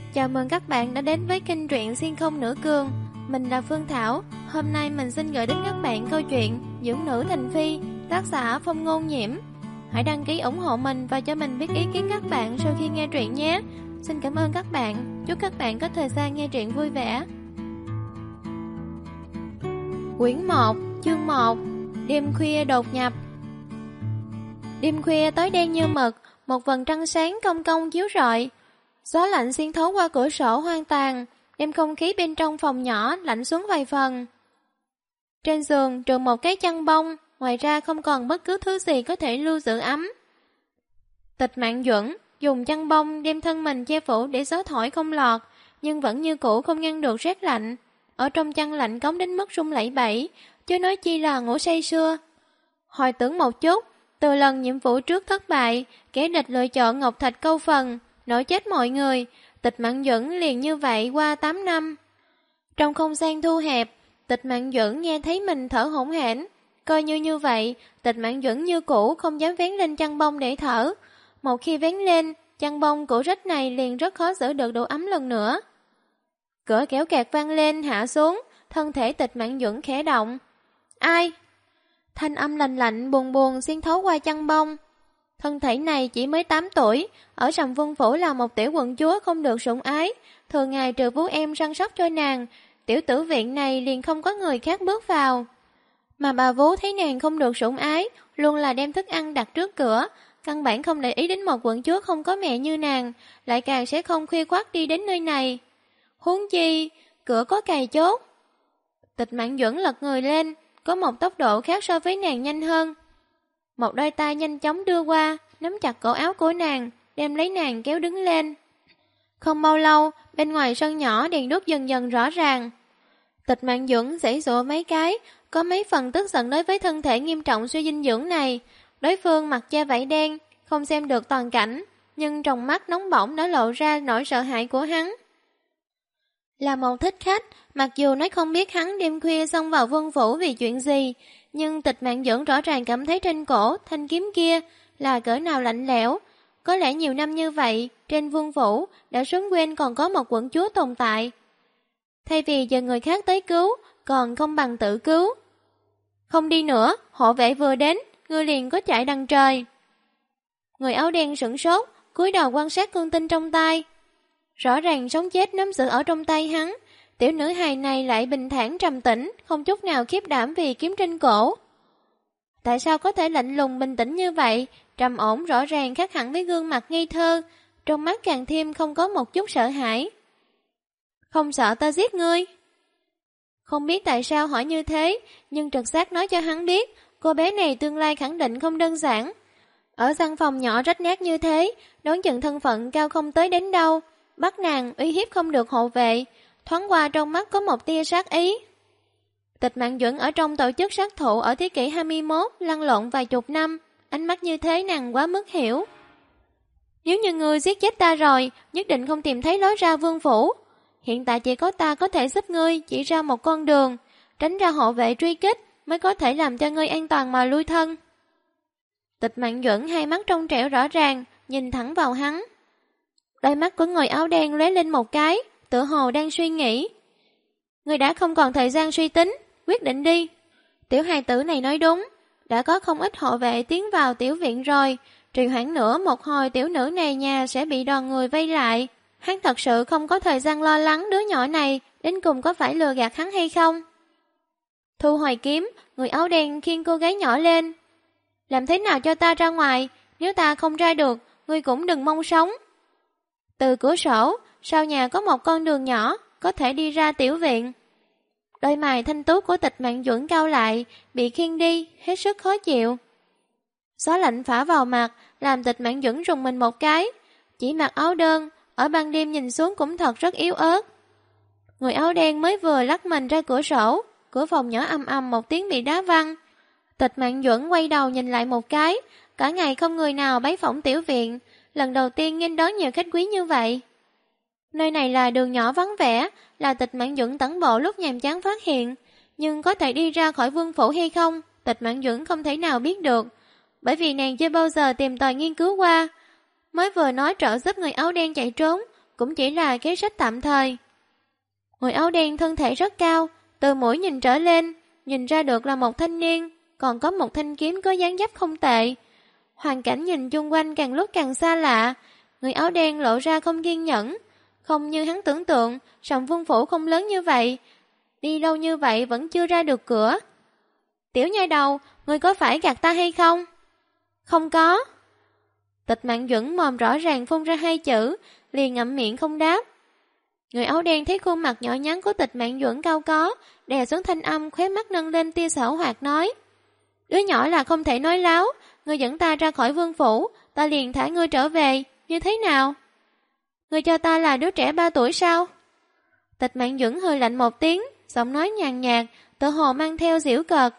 Chào mừng các bạn đã đến với kênh truyện Xuyên Không Nửa Cương. Mình là Phương Thảo. Hôm nay mình xin gửi đến các bạn câu chuyện Dưỡng Nữ Thành Phi, tác giả Phong Ngôn Nhiễm. Hãy đăng ký ủng hộ mình và cho mình biết ý kiến các bạn sau khi nghe truyện nhé. Xin cảm ơn các bạn. Chúc các bạn có thời gian nghe truyện vui vẻ. Quyển 1, chương 1. Đêm khuya đột nhập. Đêm khuya tối đen như mực, một vầng trăng sáng cong cong chiếu rọi. Gió lạnh xuyên thấu qua cửa sổ hoang tàn, đem không khí bên trong phòng nhỏ lạnh xuống vài phần. Trên giường trừ một cái chăn bông, ngoài ra không còn bất cứ thứ gì có thể lưu giữ ấm. Tịch Mạn Duẩn dùng chăn bông đem thân mình che phủ để gió thổi không lọt, nhưng vẫn như cũ không ngăn được rét lạnh. Ở trong chăn lạnh cống đến mức rung lẩy bẩy, chứ nói chi là ngủ say sưa. Hồi tưởng một chút, từ lần nhiệm vụ trước thất bại, kẻ địch lựa chọn Ngọc Thạch câu phần, nổi chết mọi người, Tịch Mạn Duẩn liền như vậy qua 8 năm. Trong không gian thu hẹp, Tịch Mạn Duẩn nghe thấy mình thở hổn hển. Coi như vậy, Tịch Mạn Duẩn như cũ không dám vén lên chăn bông để thở. Một khi vén lên, chăn bông cũ rách này liền rất khó giữ được độ ấm lần nữa. Cửa kéo kẹt vang lên hạ xuống, thân thể Tịch Mạn Duẩn khẽ động. Ai? Thanh âm lạnh lạnh buồn buồn xuyên thấu qua chăn bông. Thân thể này chỉ mới 8 tuổi, ở Sầm Vương Phủ là một tiểu quận chúa không được sủng ái, thường ngày trừ vú em săn sóc cho nàng, tiểu tử viện này liền không có người khác bước vào. Mà bà vú thấy nàng không được sủng ái, luôn là đem thức ăn đặt trước cửa, căn bản không để ý đến một quận chúa không có mẹ như nàng, lại càng sẽ không khuya khoắt đi đến nơi này. Huống chi, cửa có cài chốt. Tịch Mạn Duẩn lật người lên, có một tốc độ khác so với nàng nhanh hơn. Một đôi tay nhanh chóng đưa qua, nắm chặt cổ áo của nàng, đem lấy nàng kéo đứng lên. Không bao lâu, bên ngoài sân nhỏ đèn đuốc dần dần rõ ràng. Tịch Mạn Duẩn giãy giụa mấy cái, có mấy phần tức giận đối với thân thể nghiêm trọng suy dinh dưỡng này. Đối phương mặc da vải đen, không xem được toàn cảnh, nhưng trong mắt nóng bỏng đã lộ ra nỗi sợ hãi của hắn. Là một thích khách, mặc dù nói không biết hắn đêm khuya xông vào Vương Phủ vì chuyện gì, nhưng Tịch Mạn Duẩn rõ ràng cảm thấy trên cổ thanh kiếm kia là cỡ nào lạnh lẽo. Có lẽ nhiều năm như vậy, trên Vương Phủ đã sớm quên còn có một quận chúa tồn tại. Thay vì chờ người khác tới cứu, còn không bằng tự cứu. Không đi nữa, hộ vệ vừa đến, ngươi liền có chạy đằng trời. Người áo đen sửng sốt, cúi đầu quan sát cương tinh trong tay. Rõ ràng sống chết nắm giữ ở trong tay hắn, tiểu nữ hài này lại bình thản trầm tĩnh, không chút nào khiếp đảm vì kiếm trên cổ. Tại sao có thể lạnh lùng bình tĩnh như vậy, trầm ổn rõ ràng khác hẳn với gương mặt ngây thơ, trong mắt càng thêm không có một chút sợ hãi. Không sợ ta giết ngươi? Không biết tại sao hỏi như thế, nhưng trực giác nói cho hắn biết, cô bé này tương lai khẳng định không đơn giản. Ở căn phòng nhỏ rách nát như thế, đoán chừng thân phận cao không tới đến đâu, bắt nàng uy hiếp không được hộ vệ, thoáng qua trong mắt có một tia sát ý. Tịch Mạn Duẩn ở trong tổ chức sát thủ ở thế kỷ 21 lăn lộn vài chục năm, ánh mắt như thế nàng quá mức hiểu. Nếu như ngươi giết chết ta rồi, nhất định không tìm thấy lối ra Vương Phủ. Hiện tại chỉ có ta có thể giúp ngươi chỉ ra một con đường, tránh ra hộ vệ truy kích mới có thể làm cho ngươi an toàn mà lui thân. Tịch Mạn Duẩn hai mắt trong trẻo rõ ràng, nhìn thẳng vào hắn. Đôi mắt của người áo đen lóe lên một cái, tựa hồ đang suy nghĩ. Ngươi đã không còn thời gian suy tính, quyết định đi. Tiểu hài tử này nói đúng, đã có không ít hộ vệ tiến vào tiểu viện rồi, trì hoãn nữa một hồi tiểu nữ này nhà sẽ bị đoàn người vây lại. Hắn thật sự không có thời gian lo lắng đứa nhỏ này đến cùng có phải lừa gạt hắn hay không. Thu hồi kiếm, người áo đen khiêng cô gái nhỏ lên. Làm thế nào cho ta ra ngoài, nếu ta không ra được, ngươi cũng đừng mong sống. Từ cửa sổ, sau nhà có một con đường nhỏ, có thể đi ra tiểu viện. Đôi mày thanh tú của Tịch Mạn Duẩn cao lại, bị khiêng đi, hết sức khó chịu. Gió lạnh phả vào mặt, làm Tịch Mạn Duẩn rùng mình một cái. Chỉ mặc áo đơn, ở ban đêm nhìn xuống cũng thật rất yếu ớt. Người áo đen mới vừa lắc mình ra cửa sổ, cửa phòng nhỏ ầm ầm một tiếng bị đá văng. Tịch Mạn Duẩn quay đầu nhìn lại một cái, cả ngày không người nào bái phỏng tiểu viện, lần đầu tiên nghênh đón nhiều khách quý như vậy. Nơi này là đường nhỏ vắng vẻ, là Tịch Mạn Duẩn tản bộ lúc nhàm chán phát hiện, nhưng có thể đi ra khỏi Vương Phủ hay không, Tịch Mạn Duẩn không thể nào biết được, bởi vì nàng chưa bao giờ tìm tòi nghiên cứu qua. Mới vừa nói trợ giúp người áo đen chạy trốn, cũng chỉ là kế sách tạm thời. Người áo đen thân thể rất cao, từ mũi nhìn trở lên, nhìn ra được là một thanh niên, còn có một thanh kiếm có dáng dấp không tệ. Hoàn cảnh nhìn chung quanh càng lúc càng xa lạ, người áo đen lộ ra không kiên nhẫn, không như hắn tưởng tượng, Sầm Vương phủ không lớn như vậy, đi lâu như vậy vẫn chưa ra được cửa. Tiểu nha đầu, ngươi có phải gạt ta hay không? Không có. Tịch Mạn Duẩn mồm rõ ràng phun ra 2 chữ, liền ngậm miệng không đáp. Người áo đen thấy khuôn mặt nhỏ nhắn của Tịch Mạn Duẩn cao có, đè xuống thanh âm, khóe mắt nâng lên tia xảo hoạt nói: Đứa nhỏ là không thể nói láo, ngươi dẫn ta ra khỏi vương phủ, ta liền thả ngươi trở về, như thế nào? Ngươi cho ta là đứa trẻ 3 tuổi sao? Tịch Mạn Duẩn hơi lạnh một tiếng, giọng nói nhàn nhạt, tự hồ mang theo giễu cợt.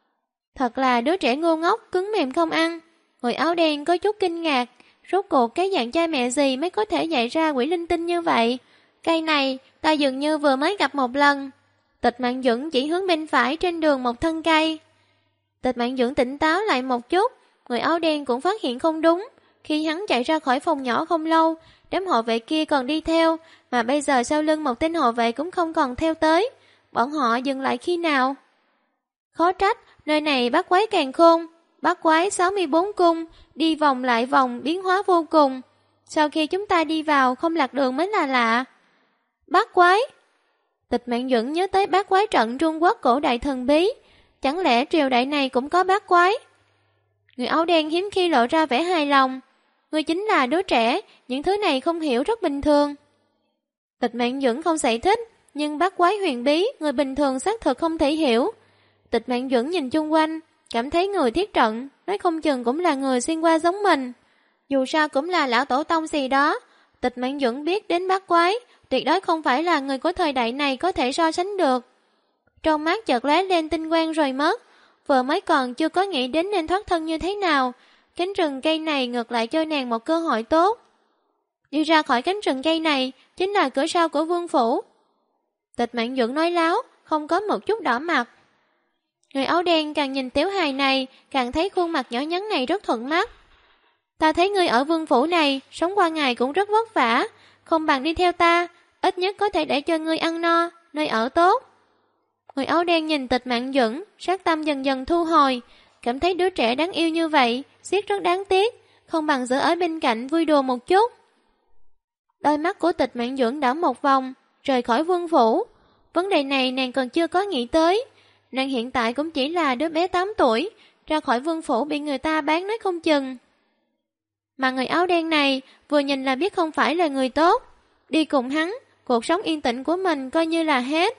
Thật là đứa trẻ ngu ngốc, cứng mềm không ăn. Người áo đen có chút kinh ngạc, rốt cuộc cái dạng cha mẹ gì mới có thể dạy ra quỷ linh tinh như vậy? Cây này, ta dường như vừa mới gặp một lần. Tịch Mạn Duẩn chỉ hướng bên phải trên đường một thân cây. Tịch Mạn Duẩn tỉnh táo lại một chút, người áo đen cũng phát hiện không đúng. Khi hắn chạy ra khỏi phòng nhỏ không lâu, đám hộ vệ kia còn đi theo, mà bây giờ sau lưng một tên hộ vệ cũng không còn theo tới. Bọn họ dừng lại khi nào? Khó trách, nơi này bắt quái càng khôn. Bắt quái 64 cung, đi vòng lại vòng biến hóa vô cùng. Sau khi chúng ta đi vào không lạc đường mới là lạ. Bắt quái? Tịch Mạn Duẩn nhớ tới bát quái trận Trung Quốc cổ đại thần bí. Chẳng lẽ triều đại này cũng có bát quái? Người áo đen hiếm khi lộ ra vẻ hài lòng. Ngươi chính là đứa trẻ, những thứ này không hiểu rất bình thường. Tịch Mạn Duẩn không giải thích, nhưng bát quái huyền bí, người bình thường xác thực không thể hiểu. Tịch Mạn Duẩn nhìn chung quanh, cảm thấy người thiết trận, nói không chừng cũng là người xuyên qua giống mình. Dù sao cũng là lão tổ tông gì đó. Tịch Mạn Duẩn biết đến bát quái, tuyệt đối không phải là người của thời đại này có thể so sánh được. Trong mắt chợt lóe lên tinh quang rồi mất, vừa mới còn chưa có nghĩ đến nên thoát thân như thế nào. Cánh rừng cây này ngược lại cho nàng một cơ hội tốt. Đi ra khỏi cánh rừng cây này chính là cửa sau của vương phủ. Tịch Mạn Duẩn nói láo, không có một chút đỏ mặt. Người áo đen càng nhìn tiểu hài này, càng thấy khuôn mặt nhỏ nhắn này rất thuận mắt. Ta thấy ngươi ở vương phủ này, sống qua ngày cũng rất vất vả, không bằng đi theo ta, ít nhất có thể để cho ngươi ăn no, nơi ở tốt. Người áo đen nhìn Tịch Mạn Duẩn, sát tâm dần dần thu hồi, cảm thấy đứa trẻ đáng yêu như vậy, siết rất đáng tiếc, không bằng giữ ở bên cạnh vui đùa một chút. Đôi mắt của Tịch Mạn Duẩn đảo một vòng, rời khỏi vương phủ. Vấn đề này nàng còn chưa có nghĩ tới. Nàng hiện tại cũng chỉ là đứa bé 8 tuổi, ra khỏi vương phủ bị người ta bán nói không chừng. Mà người áo đen này vừa nhìn là biết không phải là người tốt. Đi cùng hắn, cuộc sống yên tĩnh của mình coi như là hết.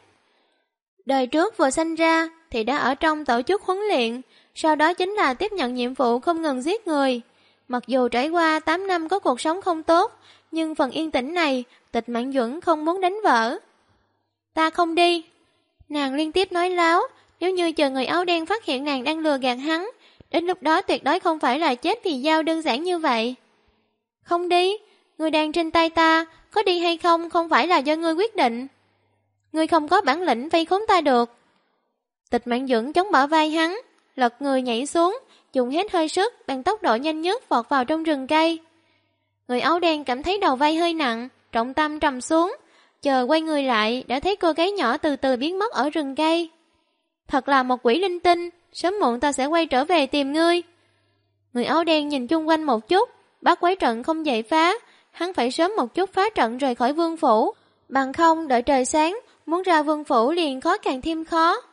Đời trước vừa sinh ra thì đã ở trong tổ chức huấn luyện, sau đó chính là tiếp nhận nhiệm vụ không ngừng giết người. Mặc dù trải qua 8 năm có cuộc sống không tốt, nhưng phần yên tĩnh này Tịch Mạn Duẩn không muốn đánh vỡ. Ta không đi. Nàng liên tiếp nói láo, nếu như chờ người áo đen phát hiện nàng đang lừa gạt hắn, đến lúc đó tuyệt đối không phải là chết vì dao đơn giản như vậy. Không đi, người đang trên tay ta, có đi hay không không phải là do ngươi quyết định. Ngươi không có bản lĩnh vây khốn ta được. Tịch Mạn Duẩn chống bả vai hắn, lật người nhảy xuống, dùng hết hơi sức bằng tốc độ nhanh nhất vọt vào trong rừng cây. Người áo đen cảm thấy đầu vai hơi nặng, trọng tâm trầm xuống, chờ quay người lại đã thấy cô gái nhỏ từ từ biến mất ở rừng cây. Thật là một quỷ linh tinh, sớm muộn ta sẽ quay trở về tìm ngươi. Người áo đen nhìn chung quanh một chút, bát quái trận không dậy phá, hắn phải sớm một chút phá trận rời khỏi vương phủ, bằng không đợi trời sáng, muốn ra vương phủ liền khó càng thêm khó.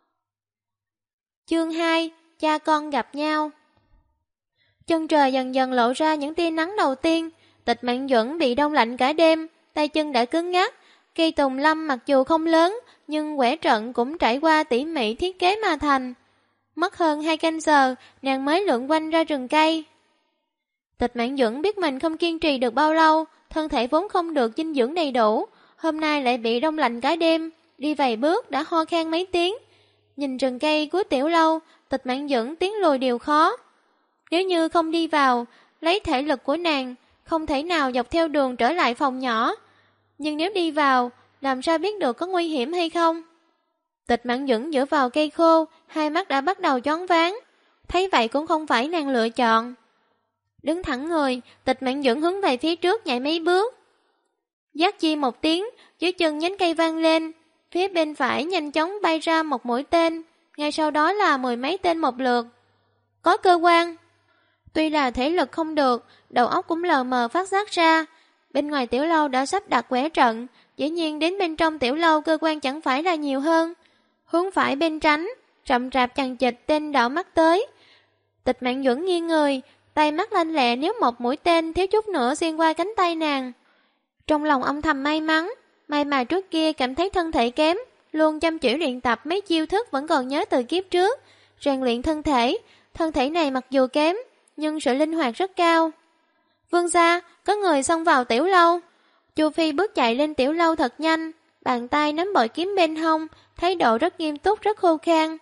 Chương 2, cha con gặp nhau. Chân trời dần dần lộ ra những tia nắng đầu tiên, Tịch Mạn Duẩn bị đông lạnh cả đêm, tay chân đã cứng ngắc. Cây tùng lâm mặc dù không lớn, nhưng quẻ trận cũng trải qua tỉ mỉ thiết kế mà thành. Mất hơn 2 canh giờ, nàng mới lượn quanh ra rừng cây. Tịch Mạn Duẩn biết mình không kiên trì được bao lâu, thân thể vốn không được dinh dưỡng đầy đủ, hôm nay lại bị đông lạnh cả đêm, đi vài bước đã ho khan mấy tiếng. Nhìn rừng cây cuối tiểu lâu, Tịch Mạn Duẩn tiến lùi điều khó. Nếu như không đi vào, lấy thể lực của nàng, không thể nào dọc theo đường trở lại phòng nhỏ. Nhưng nếu đi vào, làm sao biết được có nguy hiểm hay không? Tịch Mạn Duẩn dựa vào cây khô, hai mắt đã bắt đầu choáng váng. Thấy vậy cũng không phải nàng lựa chọn. Đứng thẳng người, Tịch Mạn Duẩn hướng về phía trước nhảy mấy bước. Giác chi một tiếng, dưới chân nhánh cây vang lên, phía bên phải nhanh chóng bay ra một mũi tên, ngay sau đó là 10 mấy tên một lượt. Có cơ quan. Tuy là thể lực không được, đầu óc cũng lờ mờ phát giác ra. Bên ngoài tiểu lâu đã sắp đặt quẻ trận, dĩ nhiên đến bên trong tiểu lâu cơ quan chẳng phải là nhiều hơn. Hướng phải bên tránh, rậm rạp chằng chịt tên đảo mắt tới. Tịch Mạn Duẩn nghiêng người, tay mắt lanh lẹ nếu một mũi tên thiếu chút nữa xuyên qua cánh tay nàng. Trong lòng âm thầm may mắn, may mà trước kia cảm thấy thân thể kém, luôn chăm chỉ luyện tập mấy chiêu thức vẫn còn nhớ từ kiếp trước, rèn luyện thân thể này mặc dù kém, nhưng sự linh hoạt rất cao. Vương gia, có người xông vào tiểu lâu. Chu Phi bước chạy lên tiểu lâu thật nhanh, bàn tay nắm bội kiếm bên hông, thái độ rất nghiêm túc rất khô khan.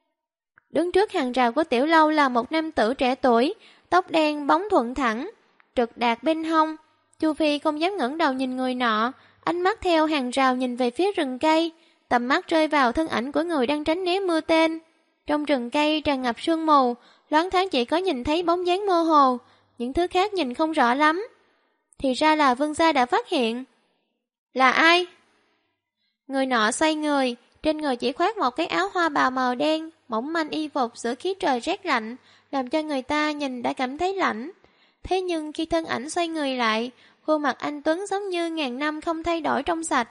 Đứng trước hàng rào của tiểu lâu là một nam tử trẻ tuổi, tóc đen bóng thuận thẳng, trực đạt bên hông. Chu Phi không dám ngẩng đầu nhìn người nọ, ánh mắt theo hàng rào nhìn về phía rừng cây, tầm mắt rơi vào thân ảnh của người đang tránh né mưa tên. Trong rừng cây tràn ngập sương mù, loáng thoáng chỉ có nhìn thấy bóng dáng mơ hồ, những thứ khác nhìn không rõ lắm. Thì ra là Vương gia đã phát hiện. Là ai? Người nọ xoay người, trên người chỉ khoác một cái áo hoa bào màu đen, mỏng manh y phục giữa khí trời rét lạnh, làm cho người ta nhìn đã cảm thấy lạnh. Thế nhưng khi thân ảnh xoay người lại, khuôn mặt anh Tuấn giống như ngàn năm không thay đổi trong sạch.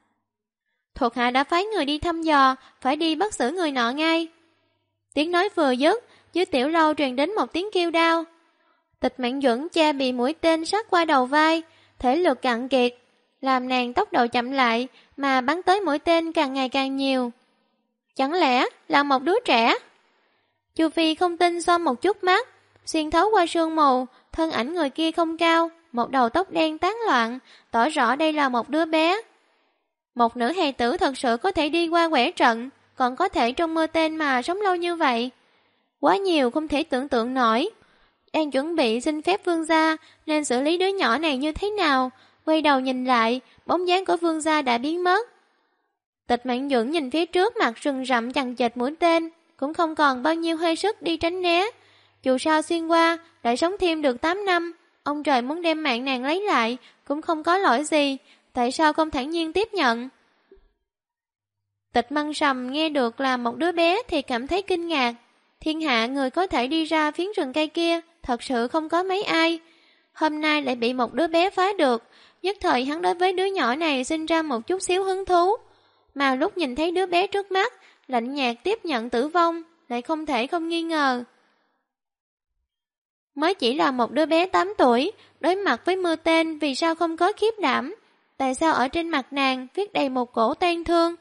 Thuộc hạ đã phái người đi thăm dò, phải đi bắt xử người nọ ngay. Tiếng nói vừa dứt, dưới tiểu lâu truyền đến một tiếng kêu đau. Tịch Mạn Duẩn cha bị mũi tên sát qua đầu vai, thể lực cạn kiệt, làm nàng tốc độ chậm lại, mà bắn tới mũi tên càng ngày càng nhiều. Chẳng lẽ là một đứa trẻ? Chu Phi không tin xoa một chút mắt, xuyên thấu qua sương mù, thân ảnh người kia không cao, một đầu tóc đen tán loạn, tỏ rõ đây là một đứa bé. Một nữ hài tử thật sự có thể đi qua quẻ trận, còn có thể trong mưa tên mà sống lâu như vậy. Quá nhiều không thể tưởng tượng nổi. Đang chuẩn bị xin phép vương gia nên xử lý đứa nhỏ này như thế nào, quay đầu nhìn lại, bóng dáng của vương gia đã biến mất. Tịch Mạn Duẩn nhìn phía trước mặt rừng rậm chằng chịt mũi tên, cũng không còn bao nhiêu hơi sức đi tránh né. Dù sao xuyên qua, lại sống thêm được 8 năm, ông trời muốn đem mạng nàng lấy lại, cũng không có lỗi gì, tại sao không thản nhiên tiếp nhận? Tịch Măng Sầm nghe được là một đứa bé thì cảm thấy kinh ngạc. Thiên hạ người có thể đi ra phiến rừng cây kia, thật sự không có mấy ai. Hôm nay lại bị một đứa bé phá được, nhất thời hắn đối với đứa nhỏ này sinh ra một chút xíu hứng thú. Mà lúc nhìn thấy đứa bé trước mắt, lạnh nhạt tiếp nhận tử vong, lại không thể không nghi ngờ. Mới chỉ là một đứa bé 8 tuổi, đối mặt với mưa tên vì sao không có khiếp đảm? Tại sao ở trên mặt nàng viết đầy một cổ tang thương?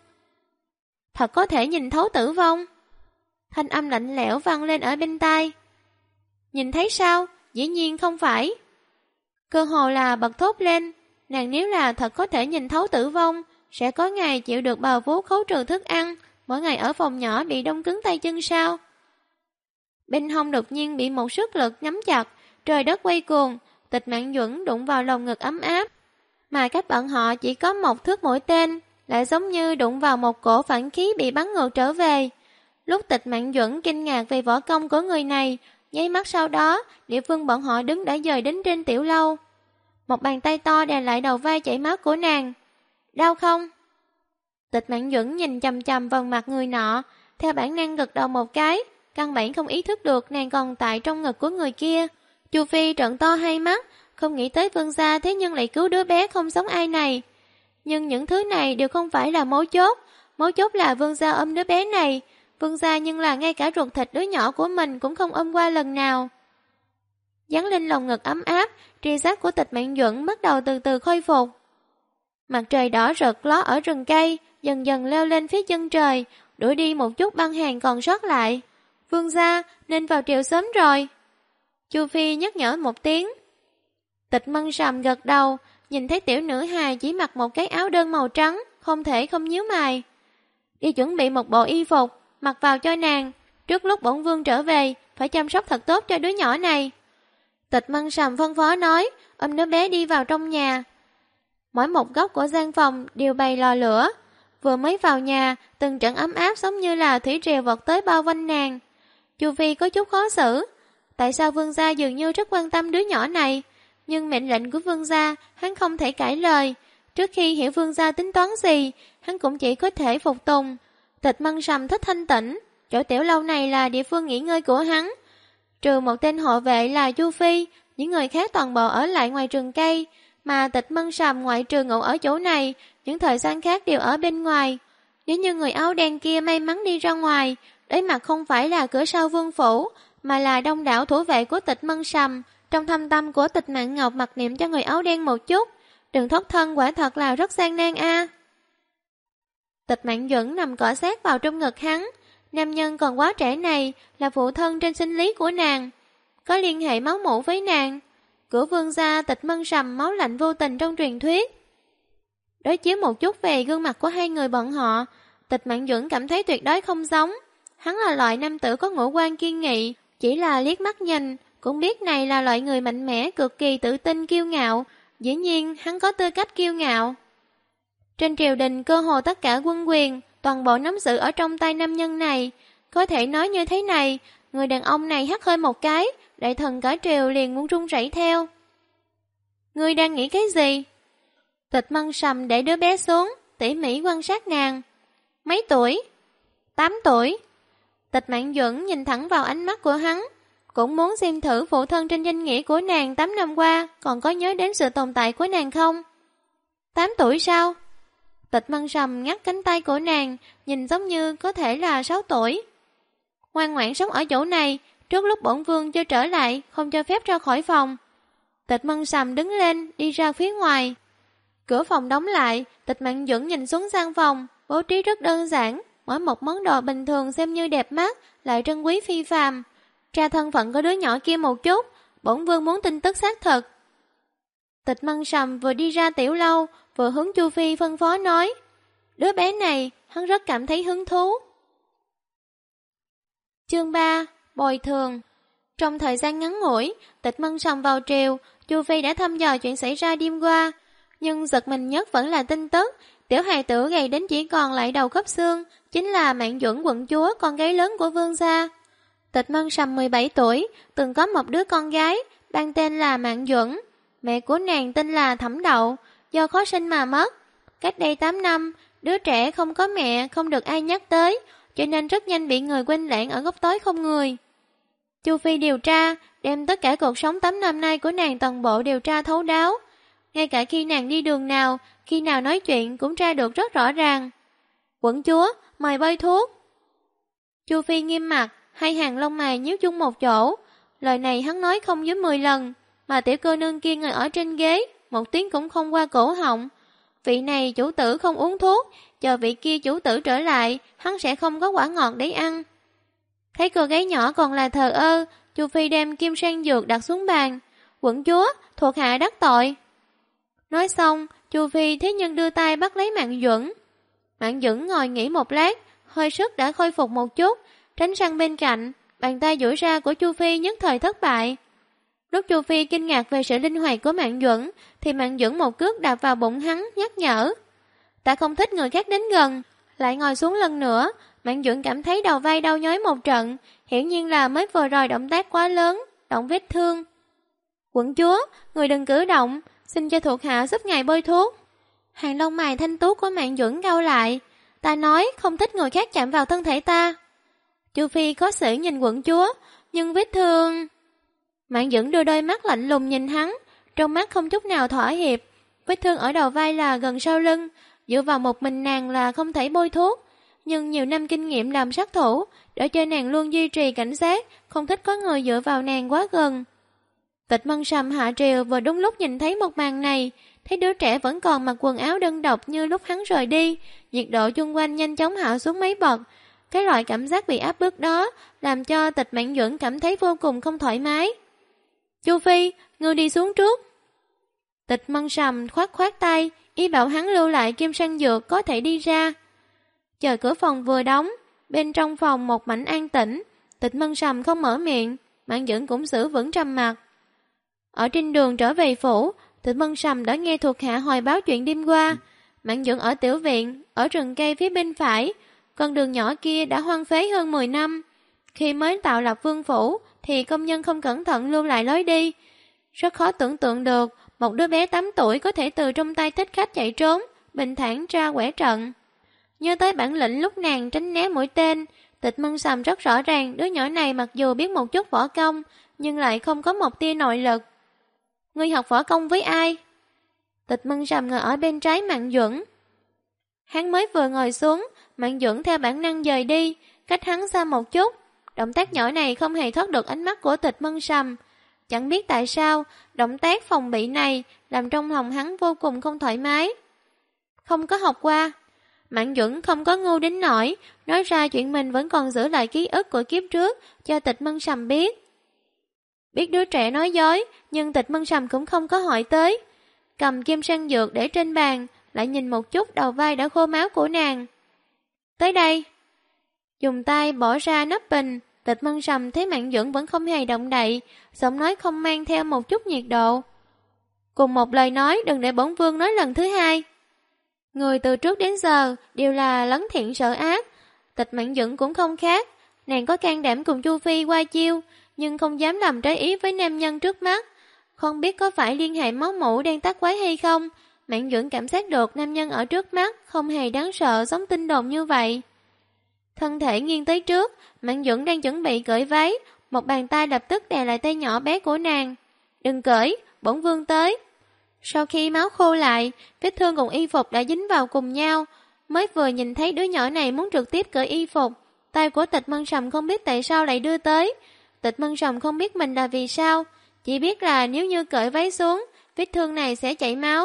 Thật có thể nhìn thấu tử vong. Thanh âm lạnh lẽo vang lên ở bên tai. Nhìn thấy sao? Dĩ nhiên không phải. Cơ hồ là bật thốt lên, nàng nếu là thật có thể nhìn thấu tử vong, sẽ có ngày chịu được bào vú khấu trừ thức ăn, mỗi ngày ở phòng nhỏ bị đông cứng tay chân sao? Bên hông đột nhiên bị một sức lực nắm chặt, trời đất quay cuồng, Tịch Mạn Duẩn đụng vào lồng ngực ấm áp. Mà cách bọn họ chỉ có một thước mũi tên, lại giống như đụng vào một cổ phản khí bị bắn ngược trở về. Lúc Tịch Mạn Duẩn kinh ngạc về võ công của người này, nháy mắt sau đó, địa phương bọn họ đứng đã dời đến trên tiểu lâu. Một bàn tay to đè lại đầu vai chảy máu của nàng. Đau không? Tịch Mạn Duẩn nhìn chằm chằm vào mặt người nọ, theo bản năng gật đầu một cái, căn bản không ý thức được nàng còn tại trong ngực của người kia. Chu Phi trợn to hai mắt, không nghĩ tới vương gia thế nhưng lại cứu đứa bé không giống ai này. Nhưng những thứ này đều không phải là mấu chốt là vương gia ôm đứa bé này, vương gia nhưng là ngay cả ruột thịt đứa nhỏ của mình cũng không ôm qua lần nào. Dán lên lồng ngực ấm áp, tri giác của Tịch Mạn Duẩn bắt đầu từ từ khôi phục. Mặt trời đỏ rực ló ở rừng cây, dần dần leo lên phía chân trời, đuổi đi một chút băng hàng còn sót lại. Vương gia nên vào triều sớm rồi. Chu Phi nhắc nhở một tiếng. Tịch Măng Sầm gật đầu, nhìn thấy tiểu nữ hài chỉ mặc một cái áo đơn màu trắng, không thể không nhíu mày. Đi chuẩn bị một bộ y phục, mặc vào cho nàng, trước lúc bổn vương trở về, phải chăm sóc thật tốt cho đứa nhỏ này. Tịch Măng Sầm phân phó nói, ôm đứa bé đi vào trong nhà. Mỗi một góc của gian phòng đều bày lò lửa. Vừa mới vào nhà, từng trận ấm áp giống như là thủy triều vọt tới bao quanh nàng. Chu Phi có chút khó xử. Tại sao vương gia dường như rất quan tâm đứa nhỏ này? Nhưng mệnh lệnh của vương gia, hắn không thể cãi lời. Trước khi hiểu Vương gia tính toán gì, hắn cũng chỉ có thể phục tùng. Tịch Mân Sầm thích thanh tĩnh, chỗ tiểu lâu này là địa phương nghỉ ngơi của hắn. Trừ một tên hộ vệ là Chu Phi, những người khác toàn bộ ở lại ngoài rừng cây, mà Tịch Mân Sầm ngoại trừ ngủ ở chỗ này, những thời gian khác đều ở bên ngoài. Nếu như người áo đen kia may mắn đi ra ngoài, đối mặt không phải là cửa sau vương phủ, mà là đông đảo thủ vệ của Tịch Mân Sầm. Trong thâm tâm của Tịch Mạn Ngọc mặc niệm cho người áo đen một chút, đường thoát thân quả thật là rất gian nan a. Tịch Mạn Duẩn nằm cọ sát vào trong ngực hắn, nam nhân còn quá trẻ này là phụ thân trên sinh lý của nàng, có liên hệ máu mủ với nàng. Của Vương gia Tịch Mân Sầm máu lạnh vô tình trong truyền thuyết. Đối chiếu một chút về gương mặt của hai người bọn họ, Tịch Mạn Duẩn cảm thấy tuyệt đối không giống. Hắn là loại nam tử có ngũ quan kiên nghị, chỉ là liếc mắt nhìn cũng biết này là loại người mạnh mẽ, cực kỳ tự tin kiêu ngạo. Dĩ nhiên hắn có tư cách kiêu ngạo. Trên triều đình cơ hồ tất cả quân quyền toàn bộ nắm giữ ở trong tay nam nhân này. Có thể nói như thế này, người đàn ông này hắt hơi một cái, đại thần cả triều liền muốn run rẩy theo. Ngươi đang nghĩ cái gì? Tịch Mân Sầm để đứa bé xuống, tỉ mỉ quan sát nàng. Mấy tuổi? 8 tuổi. Tịch Mạn Duẩn nhìn thẳng vào ánh mắt của hắn, cũng muốn xem thử phụ thân trên danh nghĩa của nàng 8 năm qua còn có nhớ đến sự tồn tại của nàng không. 8 tuổi sao? Tịch Mân Sầm ngắt cánh tay của nàng, nhìn giống như có thể là 6 tuổi. Ngoan ngoãn sống ở chỗ này, trước lúc bổn vương chưa trở lại, không cho phép ra khỏi phòng. Tịch Mân Sầm đứng lên, đi ra phía ngoài. Cửa phòng đóng lại, Tịch Mạn Duẩn nhìn xuống gian phòng, bố trí rất đơn giản, mỗi một món đồ bình thường xem như đẹp mắt, lại trân quý phi phàm. Tra thân phận của đứa nhỏ kia một chút, bổn vương muốn tin tức xác thực. Tịch Mân Sầm vừa đi ra tiểu lâu, vừa hướng Chu Phi phân phó nói, đứa bé này, hắn rất cảm thấy hứng thú. Chương 3. Bồi thường. Trong thời gian ngắn ngủi, Tịch Mân Sầm vào triều, Chu Phi đã thăm dò chuyện xảy ra đêm qua, nhưng giật mình nhất vẫn là tin tức tiểu hài tử gầy đến chỉ còn lại đầu khớp xương, chính là Mạn Duẩn quận chúa, con gái lớn của vương gia. Tịch Mân Sầm 17 tuổi, từng có một đứa con gái, ban tên là Mạn Duẩn. Mẹ của nàng tên là Thẩm Đậu, do khó sinh mà mất. Cách đây 8 năm, đứa trẻ không có mẹ, không được ai nhắc tới, cho nên rất nhanh bị người quên lãng ở góc tối không người. Chu Phi điều tra, đem tất cả cuộc sống 8 năm nay của nàng toàn bộ điều tra thấu đáo. Ngay cả khi nàng đi đường nào, khi nào nói chuyện cũng tra được rất rõ ràng. Quận chúa, mời bôi thuốc. Chu Phi nghiêm mặt, hai hàng lông mày nhíu chung một chỗ. Lời này hắn nói không dưới 10 lần, mà tiểu cô nương kia ngồi ở trên ghế, một tiếng cũng không qua cổ họng. Vị này chủ tử không uống thuốc, chờ vị kia chủ tử trở lại, hắn sẽ không có quả ngọt để ăn. Thấy cô gái nhỏ còn là thờ ơ, Chu Phi đem kim sang dược đặt xuống bàn. Quận chúa, thuộc hạ đắc tội. Nói xong, Chu Phi thế nhưng đưa tay bắt lấy Mạn Duẩn. Mạn Duẩn ngồi nghỉ một lát, hơi sức đã khôi phục một chút, tránh sang bên cạnh, bàn tay duỗi ra của Chu Phi nhất thời thất bại. Lúc Chu Phi kinh ngạc về sự linh hoạt của Mạn Duẩn, thì Mạn Duẩn một cước đạp vào bụng hắn, nhắc nhở. Ta không thích người khác đến gần. Lại ngồi xuống lần nữa, Mạn Duẩn cảm thấy đầu vai đau nhói một trận, hiển nhiên là mới vừa rồi động tác quá lớn, động vết thương. Quận chúa, người đừng cử động, xin cho thuộc hạ giúp ngài bôi thuốc. Hàng lông mày thanh tú của Mạn Duẩn cau lại. Ta nói không thích người khác chạm vào thân thể ta. Chu Phi khó xử nhìn quận chúa, nhưng vết thương... Mạn Duẩn đưa đôi mắt lạnh lùng nhìn hắn, trong mắt không chút nào thỏa hiệp. Vết thương ở đầu vai là gần sau lưng, dựa vào một mình nàng là không thể bôi thuốc. Nhưng nhiều năm kinh nghiệm làm sát thủ, để cho nàng luôn duy trì cảnh giác, không thích có người dựa vào nàng quá gần. Tịch Mân Sầm hạ triều vừa đúng lúc nhìn thấy một màn này, thấy đứa trẻ vẫn còn mặc quần áo đơn độc như lúc hắn rời đi, nhiệt độ chung quanh nhanh chóng hạ xuống mấy bậc. Cái loại cảm giác bị áp bức đó làm cho Tịch Mạn Duẩn cảm thấy vô cùng không thoải mái. Chu Phi, ngươi đi xuống trước. Tịch Mân Sầm khoát khoát tay, ý bảo hắn lưu lại kim sang dược có thể đi ra. Chờ cửa phòng vừa đóng, bên trong phòng một mảnh an tĩnh, Tịch Mân Sầm không mở miệng, Mạn Duẩn cũng giữ vững trầm mặc. Ở trên đường trở về phủ, Tịch Mân Sầm đã nghe thuộc hạ hồi báo chuyện đêm qua. Mạn Duẩn ở tiểu viện, ở rừng cây phía bên phải, con đường nhỏ kia đã hoang phế hơn 10 năm. Khi mới tạo lập vương phủ, thì công nhân không cẩn thận lưu lại lối đi. Rất khó tưởng tượng được, một đứa bé 8 tuổi có thể từ trong tay thích khách chạy trốn, bình thản ra quẻ trận. Nhớ tới bản lĩnh lúc nàng tránh né mũi tên, Tịch Mân Sầm rất rõ ràng đứa nhỏ này mặc dù biết một chút võ công, nhưng lại không có một tia nội lực. Ngươi học võ công với ai? Tịch Mân Sầm ngồi ở bên trái Mạn Duẩn. Hắn mới vừa ngồi xuống, Mạn Duẩn theo bản năng dời đi, cách hắn xa một chút. Động tác nhỏ này không hề thoát được ánh mắt của Tịch Mân Sầm. Chẳng biết tại sao, động tác phòng bị này làm trong lòng hắn vô cùng không thoải mái. Không có học qua. Mạn Duẩn không có ngu đến nỗi nói ra chuyện mình vẫn còn giữ lại ký ức của kiếp trước cho Tịch Mân Sầm biết. Biết đứa trẻ nói dối, nhưng Tịch Mân Sầm cũng không có hỏi tới. Cầm kim sang dược để trên bàn, lại nhìn một chút đầu vai đã khô máu của nàng. Tới đây. Dùng tay bỏ ra nắp bình, Tịch Mân Sầm thấy Mạn Duẩn vẫn không hề động đậy, giọng nói không mang theo một chút nhiệt độ. Cùng một lời nói, đừng để bổn vương nói lần thứ hai. Người từ trước đến giờ đều là lấn thiện sợ ác, Tịch Mạn Duẩn cũng không khác. Nàng có can đảm cùng Chu Phi qua chiêu, nhưng không dám làm trái ý với nam nhân trước mắt. Không biết có phải liên hệ máu mủ đang tác quái hay không, Mạn Duẩn cảm giác được nam nhân ở trước mắt không hề đáng sợ giống tin đồn như vậy. Thân thể nghiêng tới trước, Mạn Duẩn đang chuẩn bị cởi váy, một bàn tay lập tức đè lại tay nhỏ bé của nàng. Đừng cởi, bổn vương tới. Sau khi máu khô lại, vết thương cùng y phục đã dính vào cùng nhau. Mới vừa nhìn thấy đứa nhỏ này muốn trực tiếp cởi y phục, tay của Tịch Mân Sầm không biết tại sao lại đưa tới. Tịch Mân Sầm không biết mình là vì sao, chỉ biết là nếu như cởi váy xuống, vết thương này sẽ chảy máu.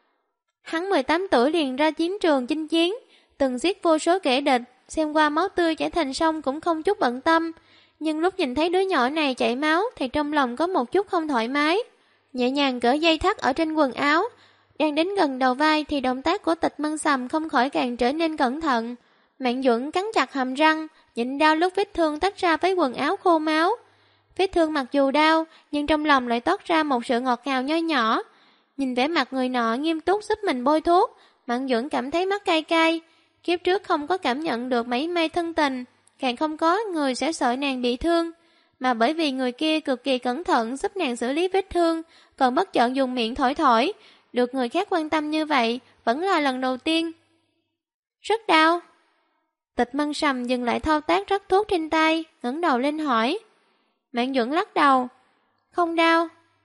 Hắn 18 tuổi liền ra chiến trường chinh chiến, từng giết vô số kẻ địch, xem qua máu tươi chảy thành sông cũng không chút bận tâm. Nhưng lúc nhìn thấy đứa nhỏ này chảy máu thì trong lòng có một chút không thoải mái. Nhẹ nhàng cởi dây thắt ở trên quần áo, đang đến gần đầu vai thì động tác của Tịch Mân Sầm không khỏi càng trở nên cẩn thận. Mạn Duẩn cắn chặt hàm răng, nhịn đau lúc vết thương tách ra với quần áo khô máu. Vết thương mặc dù đau, nhưng trong lòng lại toát ra một sự ngọt ngào nho nhỏ. Nhìn vẻ mặt người nọ nghiêm túc giúp mình bôi thuốc, Mạn Duẩn cảm thấy mắt cay cay. Kiếp trước không có cảm nhận được mảy may thân tình, càng không có người sẽ sợ nàng bị thương. Mà bởi vì người kia cực kỳ cẩn thận giúp nàng xử lý vết thương, còn bất chợt dùng miệng thổi thổi, được người khác quan tâm như vậy, vẫn là lần đầu tiên. Rất đau. Tịch Mân Sầm dừng lại thao tác rắc thuốc trên tay, ngẩng đầu lên hỏi. Mạn Duẩn lắc đầu. Không đau.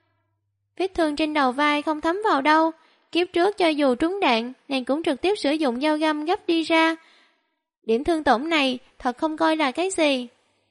Vết thương trên đầu vai không thấm vào đâu. Kiếp trước cho dù trúng đạn, nàng cũng trực tiếp sử dụng dao găm gấp đi ra. Điểm thương tổn này thật không coi là cái gì.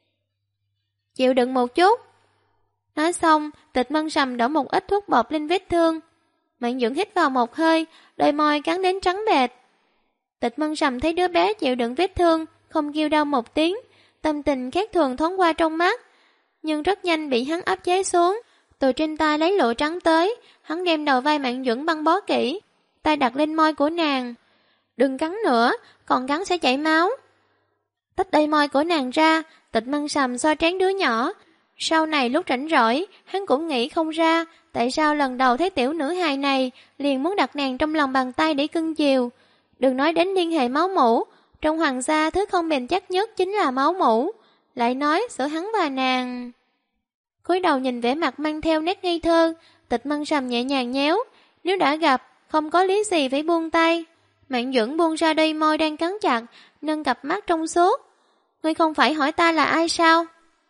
Chịu đựng một chút. Nói xong, Tịch Mân Sầm đổ một ít thuốc bột lên vết thương. Mạn Duẩn hít vào một hơi, đôi môi cắn đến trắng bệch. Tịch Mân Sầm thấy đứa bé chịu đựng vết thương, không kêu đau một tiếng, tâm tình khác thường thoáng qua trong mắt, nhưng rất nhanh bị hắn áp chế xuống. Từ trên tay lấy lụa trắng tới, hắn đem đầu vai Mạn Duẩn băng bó kỹ, tay đặt lên môi của nàng. Đừng cắn nữa, còn cắn sẽ chảy máu. Tách đôi môi của nàng ra, Tịch Mân Sầm xoa trán đứa nhỏ. Sau này lúc rảnh rỗi, hắn cũng nghĩ không ra tại sao lần đầu thấy tiểu nữ hài này liền muốn đặt nàng trong lòng bàn tay để cưng chiều. Đừng nói đến liên hệ máu mủ, trong hoàng gia thứ không bền chắc nhất chính là máu mủ. Lại nói giữa hắn và nàng. Cúi đầu nhìn vẻ mặt mang theo nét ngây thơ, Tịch Mân Sầm nhẹ nhàng nhéo. Nếu đã gặp, không có lý gì phải buông tay. Mạn Duẩn buông ra đôi môi đang cắn chặt, nâng cặp mắt trong suốt. Ngươi không phải hỏi ta là ai sao?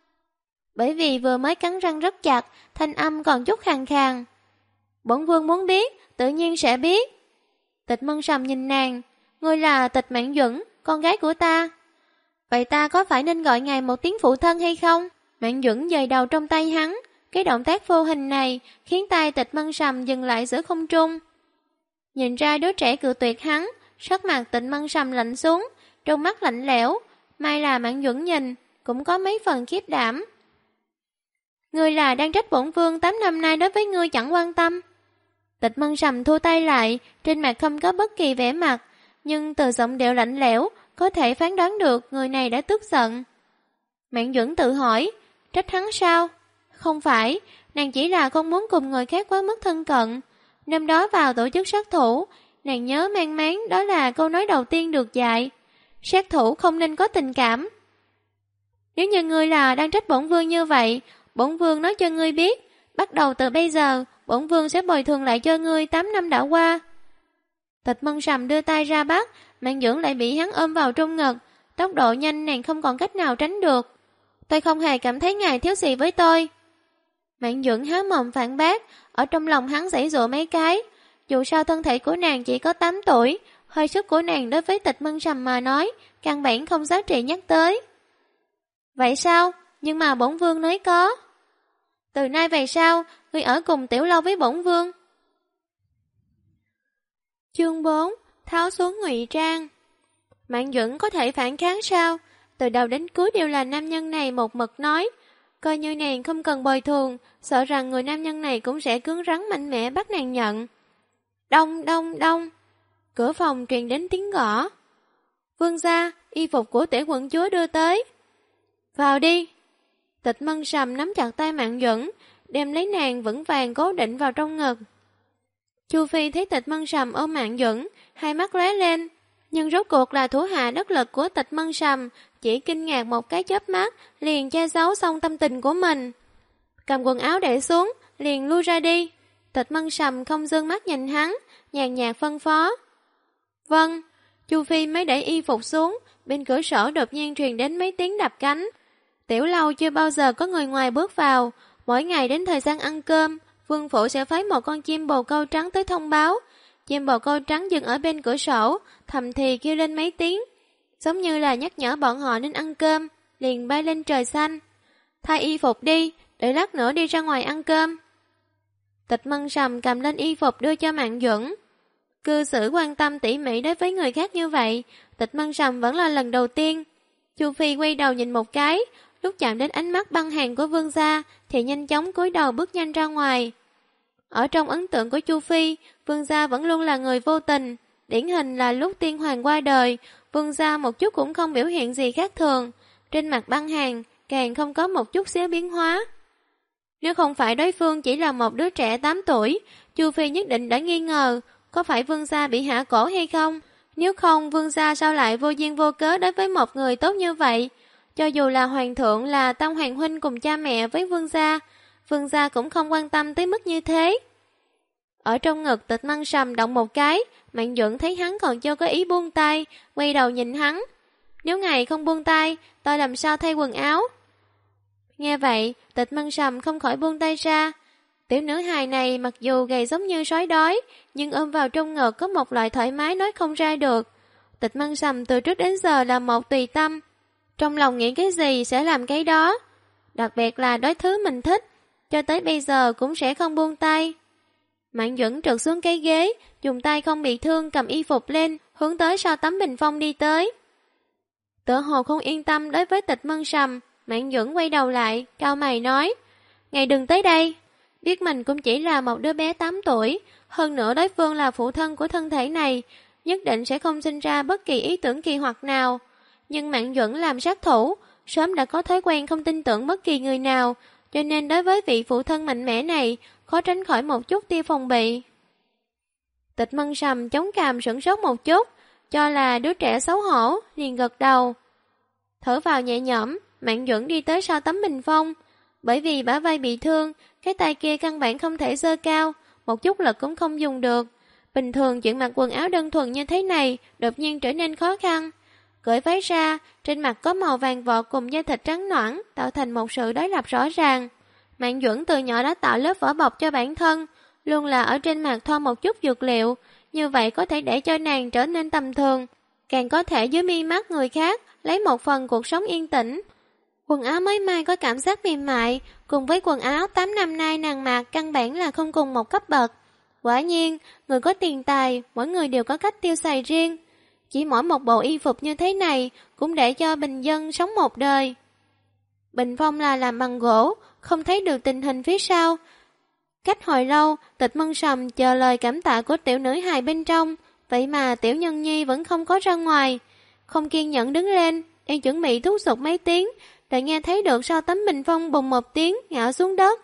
Bởi vì vừa mới cắn răng rất chặt, thanh âm còn chút khàn khàn. Bổn vương muốn biết, tự nhiên sẽ biết. Tịch Mân Sầm nhìn nàng. Ngươi là Tịch Mạn Duẩn, con gái của ta. Vậy ta có phải nên gọi ngài một tiếng phụ thân hay không? Mạn Duẩn dời đầu trong tay hắn. Cái động tác vô hình này khiến tay Tịch Mân Sầm dừng lại giữa không trung. Nhìn ra đứa trẻ cự tuyệt hắn, sắc mặt Tịch Mân Sầm lạnh xuống, trong mắt lạnh lẽo. May là Mạn Duẩn nhìn, cũng có mấy phần khiếp đảm. Ngươi là đang trách bổn vương 8 năm nay đối với ngươi chẳng quan tâm. Tịch Mân Sầm thu tay lại, trên mặt không có bất kỳ vẻ mặt, nhưng từ giọng điệu lạnh lẽo, có thể phán đoán được người này đã tức giận. Mạn Duẩn tự hỏi, trách hắn sao? Không phải, nàng chỉ là không muốn cùng người khác quá mức thân cận. Năm đó vào tổ chức sát thủ, nàng nhớ mang máng đó là câu nói đầu tiên được dạy. Sát thủ không nên có tình cảm. Nếu như ngươi là đang trách bổn vương như vậy, bổn vương nói cho ngươi biết, bắt đầu từ bây giờ, bổn vương sẽ bồi thường lại cho ngươi 8 năm đã qua. Tịch Mân Sầm đưa tay ra bắt, Mạn Dưỡng lại bị hắn ôm vào trong ngực, tốc độ nhanh nàng không còn cách nào tránh được. Tôi không hề cảm thấy ngài thiếu gì với tôi. Mạn Dưỡng há mồm phản bác, ở trong lòng hắn giãy giụa mấy cái. Dù sao thân thể của nàng chỉ có 8 tuổi, hơi sức của nàng đối với Tịch Mân Sầm mà nói, căn bản không giá trị nhắc tới. Vậy sao? Nhưng mà bổn vương nói có. Từ nay về sau, ngươi ở cùng Tiểu Lâu với bổn vương. Chương 4. Tháo xuống ngụy trang. Mạn Dưỡng có thể phản kháng sao? Từ đầu đến cuối đều là nam nhân này một mực nói. Coi như nàng không cần bồi thường, sợ rằng người nam nhân này cũng sẽ cứng rắn mạnh mẽ bắt nàng nhận. Đông đông đông. Cửa phòng truyền đến tiếng gõ. Vương gia, y phục của tiểu quận chúa đưa tới. Vào đi. Tịch Mân Sầm nắm chặt tay Mạn Dưỡng, đem lấy nàng vững vàng cố định vào trong ngực. Chu Phi thấy Tịch Mân Sầm ôm Mạn Dưỡng, hai mắt lóe lên, nhưng rốt cuộc là thủ hạ đắc lực của Tịch Mân Sầm, chỉ kinh ngạc một cái chớp mắt, liền che giấu xong tâm tình của mình. Cầm quần áo để xuống, liền lui ra đi. Tịch Mân Sầm không dương mắt nhìn hắn, nhàn nhạt phân phó. Vâng. Chu Phi mới để y phục xuống, bên cửa sổ đột nhiên truyền đến mấy tiếng đập cánh. Tiểu Lâu chưa bao giờ có người ngoài bước vào, mỗi ngày đến thời gian ăn cơm, vương phủ sẽ phái một con chim bồ câu trắng tới thông báo. Chim bồ câu trắng dừng ở bên cửa sổ, thầm thì kêu lên mấy tiếng, giống như là nhắc nhở bọn họ nên ăn cơm, liền bay lên trời xanh. Thay y phục đi, để lát nữa đi ra ngoài ăn cơm. Tịch Mân Sầm cầm lên y phục đưa cho Mạn Dưỡng. Cư xử quan tâm tỉ mỉ đối với người khác như vậy, Tịch Mân Sầm vẫn là lần đầu tiên. Chu Phi quay đầu nhìn một cái, lúc chạm đến ánh mắt băng hàn của vương gia thì nhanh chóng cúi đầu bước nhanh ra ngoài. Ở trong ấn tượng của Chu Phi, vương gia vẫn luôn là người vô tình, điển hình là lúc tiên hoàng qua đời, vương gia một chút cũng không biểu hiện gì khác thường, trên mặt băng hàn càng không có một chút xíu biến hóa. Nếu không phải đối phương chỉ là một đứa trẻ 8 tuổi, Chu Phi nhất định đã nghi ngờ có phải vương gia bị hạ cổ hay không. Nếu không, vương gia sao lại vô duyên vô cớ đối với một người tốt như vậy? Cho dù là hoàng thượng, là tam hoàng huynh cùng cha mẹ với vương gia cũng không quan tâm tới mức như thế. Ở trong ngực Tịch Mân Sầm động một cái, Mạn Dưỡng thấy hắn còn chưa có ý buông tay, quay đầu nhìn hắn. Nếu ngài không buông tay, tôi làm sao thay quần áo? Nghe vậy, Tịch Mân Sầm không khỏi buông tay ra. Tiểu nữ hài này mặc dù gầy giống như sói đói, nhưng ôm vào trong ngực có một loại thoải mái nói không ra được. Tịch Mân Sầm từ trước đến giờ là một tùy tâm, trong lòng nghĩ cái gì sẽ làm cái đó. Đặc biệt là đối thứ mình thích, cho tới bây giờ cũng sẽ không buông tay. Mạn Dưỡng trượt xuống cái ghế, dùng tay không bị thương cầm y phục lên, hướng tới sau tấm bình phong đi tới. Tựa hồ không yên tâm đối với Tịch Mân Sầm, Mạn Dưỡng quay đầu lại, cau mày nói, ngài đừng tới đây. Biết mình cũng chỉ là một đứa bé 8 tuổi, hơn nữa đối phương là phụ thân của thân thể này, nhất định sẽ không sinh ra bất kỳ ý tưởng kỳ hoặc nào. Nhưng Mạn Dưỡng làm sát thủ, sớm đã có thói quen không tin tưởng bất kỳ người nào, cho nên đối với vị phụ thân mạnh mẽ này, khó tránh khỏi một chút tia phòng bị. Tịch Mân Sầm chống cằm sửng sốt một chút, cho là đứa trẻ xấu hổ, liền gật đầu. Thở vào nhẹ nhõm, Mạn Dưỡng đi tới sau tấm bình phong. Bởi vì bả vai bị thương, cái tay kia căn bản không thể giơ cao, một chút lực cũng không dùng được. Bình thường chuyện mặc quần áo đơn thuần như thế này đột nhiên trở nên khó khăn. Cởi váy ra, trên mặt có màu vàng vọt cùng da thịt trắng nõn, tạo thành một sự đối lập rõ ràng. Mạn Dưỡng từ nhỏ đã tạo lớp vỏ bọc cho bản thân, luôn là ở trên mặt thoa một chút dược liệu, như vậy có thể để cho nàng trở nên tầm thường, càng có thể dưới mi mắt người khác lấy một phần cuộc sống yên tĩnh. Quần áo mới may có cảm giác mềm mại, cùng với quần áo 8 năm nay nàng mặc căn bản là không cùng một cấp bậc. Quả nhiên, người có tiền tài, mỗi người đều có cách tiêu xài riêng. Chỉ mỗi một bộ y phục như thế này cũng để cho bình dân sống một đời. Bình phong là làm bằng gỗ, không thấy được tình hình phía sau. Cách hồi lâu, Tịch Mân Sầm chờ lời cảm tạ của tiểu nữ hài bên trong, vậy mà tiểu nhân nhi vẫn không có ra ngoài. Không kiên nhẫn đứng lên, đang chuẩn bị thúc giục mấy tiếng, đã nghe thấy được sau tấm bình phong bùng một tiếng ngã xuống đất.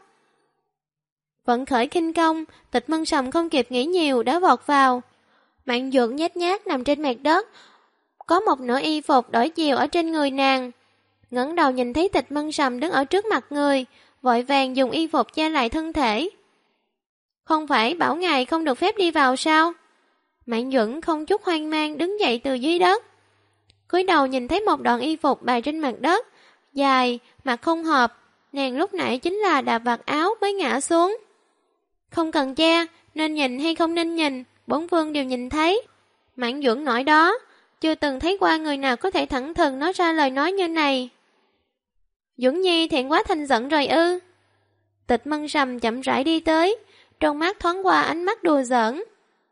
Vận khởi khinh công, Tịch Mân Sầm không kịp nghĩ nhiều đã vọt vào. Mạn Dưỡng nhét nhát nằm trên mặt đất, có một nửa y phục đổi chiều ở trên người nàng. Ngẩng đầu nhìn thấy Tịch Mân Sầm đứng ở trước mặt người, vội vàng dùng y phục che lại thân thể. Không phải bảo ngài không được phép đi vào sao? Mạn Duẩn không chút hoang mang đứng dậy từ dưới đất. Cúi đầu nhìn thấy một đoạn y phục bày trên mặt đất, dài, mặt không hợp, nàng lúc nãy chính là đạp vạt áo mới ngã xuống. Không cần che, nên nhìn hay không nên nhìn, bổn vương đều nhìn thấy. Mạn Duẩn nói đó, chưa từng thấy qua người nào có thể thẳng thừng nói ra lời nói như này. Duẩn Nhi thẹn quá thành giận rồi ư? Tịch Mân Sầm chậm rãi đi tới, trong mắt thoáng qua ánh mắt đùa giỡn.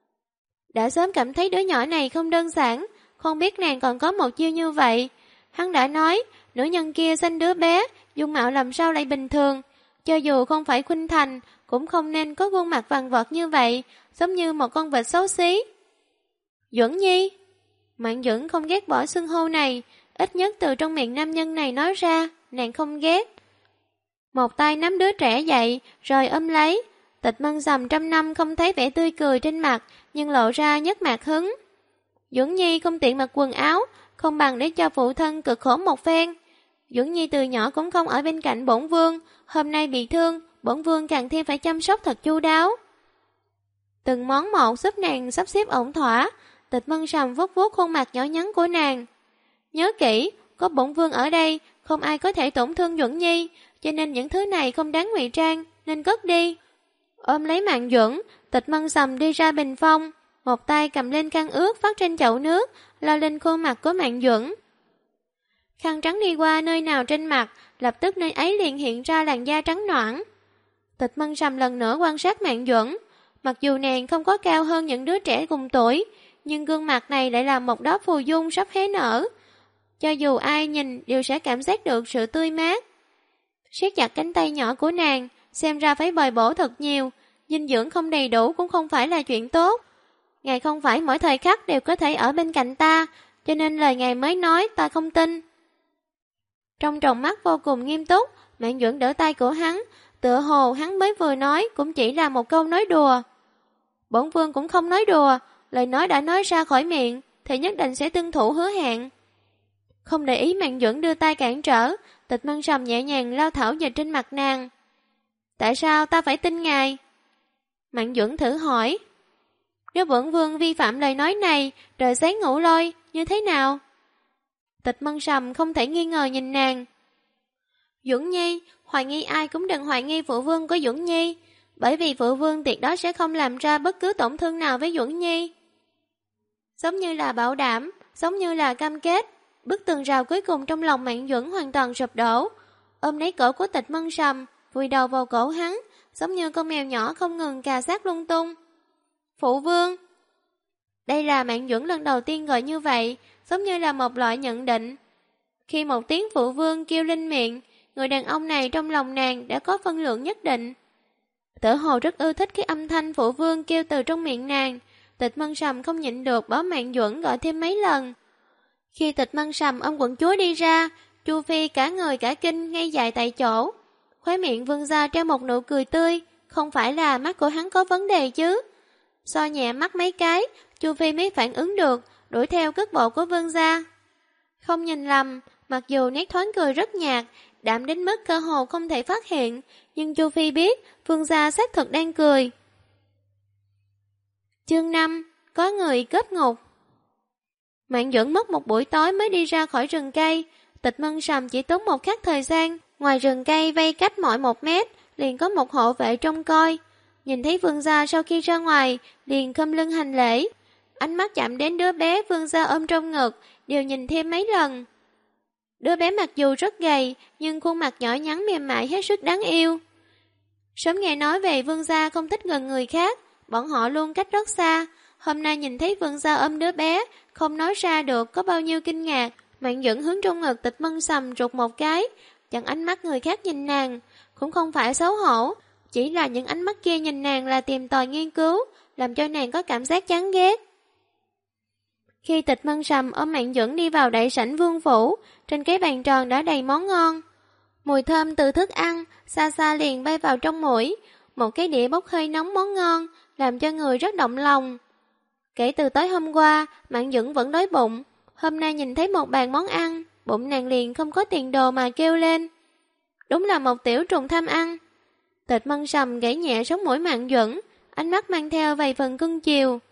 Đã sớm cảm thấy đứa nhỏ này không đơn giản, không biết nàng còn có một chiêu như vậy. Hắn đã nói, nữ nhân kia sinh đứa bé, dung mạo làm sao lại bình thường. Cho dù không phải khuynh thành, cũng không nên có khuôn mặt vằn vọt như vậy, giống như một con vịt xấu xí. Duẩn Nhi. Mạn Duẩn không ghét bỏ xưng hô này, ít nhất từ trong miệng nam nhân này nói ra, nàng không ghét. Một tay nắm đứa trẻ dậy, rồi ôm lấy. Tịch Mân Sầm trăm năm không thấy vẻ tươi cười trên mặt, nhưng lộ ra nhất mạc hứng. Duẩn Nhi không tiện mặc quần áo, không bằng để cho phụ thân cực khổ một phen. Duẩn Nhi từ nhỏ cũng không ở bên cạnh bổn vương, hôm nay bị thương, bổn vương càng thêm phải chăm sóc thật chu đáo. Từng món một giúp nàng sắp xếp ổn thỏa, Tịch Mân Sầm vuốt vuốt khuôn mặt nhỏ nhắn của nàng. Nhớ kỹ, có bổn vương ở đây, không ai có thể tổn thương Duẩn Nhi, cho nên những thứ này không đáng ngụy trang, nên cất đi. Ôm lấy Mạn Duẩn, Tịch Mân Sầm đi ra bình phong, một tay cầm lên khăn ướt vắt trên chậu nước, lau lên khuôn mặt của Mạn Duẩn. Khăn trắng đi qua nơi nào trên mặt, lập tức nơi ấy liền hiện ra làn da trắng nõn. Tịch Mân Sầm lần nữa quan sát Mạn Duẩn, mặc dù nàng không có cao hơn những đứa trẻ cùng tuổi, nhưng gương mặt này lại là một đóa phù dung sắp hé nở. Cho dù ai nhìn đều sẽ cảm giác được sự tươi mát. Siết chặt cánh tay nhỏ của nàng, xem ra phải bồi bổ thật nhiều, dinh dưỡng không đầy đủ cũng không phải là chuyện tốt. Ngài không phải mỗi thời khắc đều có thể ở bên cạnh ta, cho nên lời ngài mới nói ta không tin. Trong tròng mắt vô cùng nghiêm túc, Mạn Duẩn đỡ tay của hắn, tựa hồ hắn mới vừa nói cũng chỉ là một câu nói đùa. Bổn vương cũng không nói đùa, lời nói đã nói ra khỏi miệng, thì nhất định sẽ tuân thủ hứa hẹn. Không để ý Mạn Duẩn đưa tay cản trở, Tịch Mân Sầm nhẹ nhàng lau thảo dịch trên mặt nàng. Tại sao ta phải tin ngài? Mạn Duẩn thử hỏi. Nếu bổn vương vi phạm lời nói này, trời sáng ngủ lôi, như thế nào? Tịch Mân Sầm không thể nghi ngờ nhìn nàng. Duẩn Nhi, hoài nghi ai cũng đừng hoài nghi phụ vương của Duẩn Nhi, bởi vì phụ vương tuyệt đó sẽ không làm ra bất cứ tổn thương nào với Duẩn Nhi. Giống như là bảo đảm, giống như là cam kết, bức tường rào cuối cùng trong lòng Mạn Duẩn hoàn toàn sụp đổ. Ôm lấy cổ của Tịch Mân Sầm, vùi đầu vào cổ hắn, giống như con mèo nhỏ không ngừng cà sát lung tung. Phụ vương. Đây là Mạn Duẩn lần đầu tiên gọi như vậy, giống như là một loại nhận định. Khi một tiếng phụ vương kêu lên miệng, người đàn ông này trong lòng nàng đã có phân lượng nhất định. Tựa hồ rất ưa thích cái âm thanh phụ vương kêu từ trong miệng nàng. Tịch Mân Sầm không nhịn được bó Mạn Duẩn gọi thêm mấy lần. Khi Tịch Mân Sầm ôm quận chúa đi ra, Chu Phi cả người cả kinh ngay dại tại chỗ. Khóe miệng vương ra treo một nụ cười tươi, không phải là mắt của hắn có vấn đề chứ. So nhẹ mắt mấy cái, Chu Phi mới phản ứng được, đuổi theo cước bộ của vương gia. Không nhìn lầm, mặc dù nét thoáng cười rất nhạt, đạm đến mức cơ hồ không thể phát hiện, nhưng Chu Phi biết vương gia xác thực đang cười. Chương 5, có người cướp ngục. Mạn Duẩn mất một buổi tối mới đi ra khỏi rừng cây, Tịch Mân Sầm chỉ tốn một khắc thời gian, ngoài rừng cây vây cách mỗi 1 mét, liền có một hộ vệ trông coi. Nhìn thấy vương gia sau khi ra ngoài, liền khom lưng hành lễ. Ánh mắt chạm đến đứa bé vương gia ôm trong ngực, đều nhìn thêm mấy lần. Đứa bé mặc dù rất gầy, nhưng khuôn mặt nhỏ nhắn mềm mại hết sức đáng yêu. Sớm nghe nói về vương gia không thích gần người khác, bọn họ luôn cách rất xa. Hôm nay nhìn thấy vương gia ôm đứa bé, không nói ra được có bao nhiêu kinh ngạc. Mạn Duẩn hướng trong ngực Tịch Mân Sầm rụt một cái, chặn ánh mắt người khác nhìn nàng, cũng không phải xấu hổ, chỉ là những ánh mắt kia nhìn nàng là tìm tòi nghiên cứu, làm cho nàng có cảm giác chán ghét. Khi Tịch Mân Sầm ôm Mạn Duẩn đi vào đại sảnh vương phủ, trên cái bàn tròn đã đầy món ngon. Mùi thơm từ thức ăn, xa xa liền bay vào trong mũi, một cái đĩa bốc hơi nóng món ngon, làm cho người rất động lòng. Kể từ tối hôm qua, Mạn Duẩn vẫn đói bụng, hôm nay nhìn thấy một bàn món ăn, bụng nàng liền không có tiền đồ mà kêu lên. Đúng là một tiểu trùng tham ăn. Tịch Mân Sầm gãy nhẹ sống mũi Mạn Duẩn, ánh mắt mang theo vài phần cưng chiều.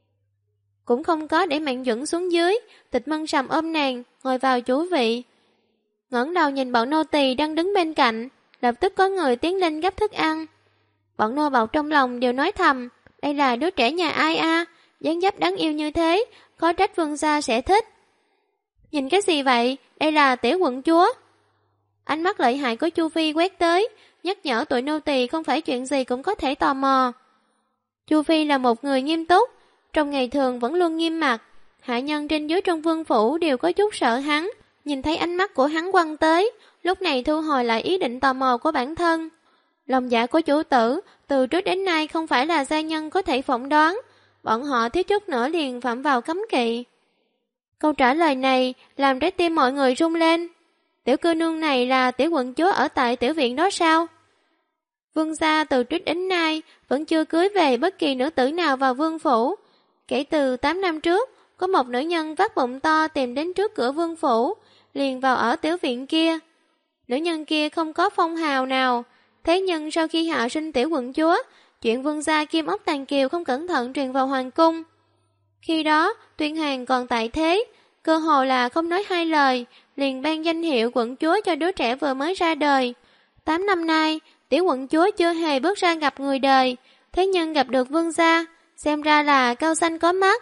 Cũng không có để Mạn Duẩn xuống dưới, Tịch Mân Sầm ôm nàng, ngồi vào chủ vị. Ngẩng đầu nhìn bọn nô tỳ đang đứng bên cạnh, lập tức có người tiến lên gắp thức ăn. Bọn nô bộc trong lòng đều nói thầm, đây là đứa trẻ nhà ai a, dáng dấp đáng yêu như thế, khó trách Vương gia sẽ thích. Nhìn cái gì vậy, đây là tiểu quận chúa. Ánh mắt lợi hại của Chu Phi quét tới, nhắc nhở tụi nô tỳ không phải chuyện gì cũng có thể tò mò. Chu Phi là một người nghiêm túc, trong ngày thường vẫn luôn nghiêm mặt, hạ nhân trên dưới trong vương phủ đều có chút sợ hắn, nhìn thấy ánh mắt của hắn quăng tới, lúc này thu hồi lại ý định tò mò của bản thân. Lòng dạ của chủ tử, từ trước đến nay không phải là gia nhân có thể phỏng đoán, bọn họ thiếu chút nữa liền phạm vào cấm kỵ. Câu trả lời này làm trái tim mọi người rung lên. Tiểu cô nương này là tiểu quận chúa ở tại tiểu viện đó sao? Vương gia từ trước đến nay vẫn chưa cưới về bất kỳ nữ tử nào vào vương phủ. Kể từ 8 năm trước, có một nữ nhân vác bụng to tìm đến trước cửa vương phủ, liền vào ở tiểu viện kia. Nữ nhân kia không có phong hào nào, thế nhưng sau khi hạ sinh tiểu quận chúa, chuyện vương gia Kim Ốc Tàn Kiều không cẩn thận truyền vào hoàng cung. Khi đó, Tuyên Hàng còn tại thế, cơ hồ là không nói hai lời, liền ban danh hiệu quận chúa cho đứa trẻ vừa mới ra đời. 8 năm nay, tiểu quận chúa chưa hề bước ra gặp người đời, thế nhưng gặp được vương gia, xem ra là cao xanh có mắt.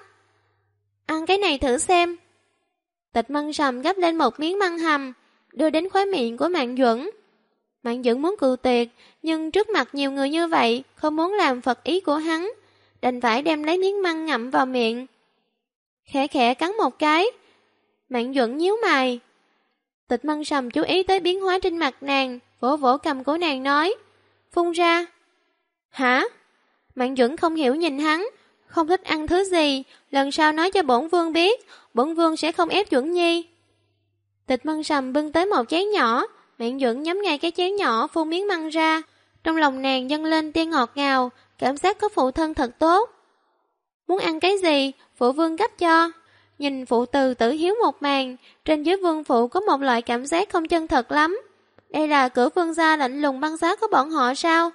Ăn cái này thử xem. Tịch Mân Sầm gắp lên một miếng măng hầm, đưa đến khóe miệng của Mạn Duẩn. Mạn Duẩn muốn cự tuyệt, nhưng trước mặt nhiều người như vậy, không muốn làm phật ý của hắn, đành phải đem lấy miếng măng ngậm vào miệng. Khẽ khẽ cắn một cái. Mạn Duẩn nhíu mày. Tịch Mân Sầm chú ý tới biến hóa trên mặt nàng, vỗ vỗ cầm của nàng nói, phun ra. Hả? Mạn Duẩn không hiểu nhìn hắn, không thích ăn thứ gì, lần sau nói cho bổn vương biết, bổn vương sẽ không ép Duẩn Nhi. Tịch Mân Sầm bưng tới một chén nhỏ, Mạn Duẩn nhắm ngay cái chén nhỏ phun miếng măng ra, trong lòng nàng dâng lên tia ngọt ngào, cảm giác có phụ thân thật tốt. Muốn ăn cái gì, phụ vương gấp cho. Nhìn phụ từ tử hiếu một màn, trên dưới vương phụ có một loại cảm giác không chân thật lắm. Đây là cửa vương gia lạnh lùng băng giá của bọn họ sao?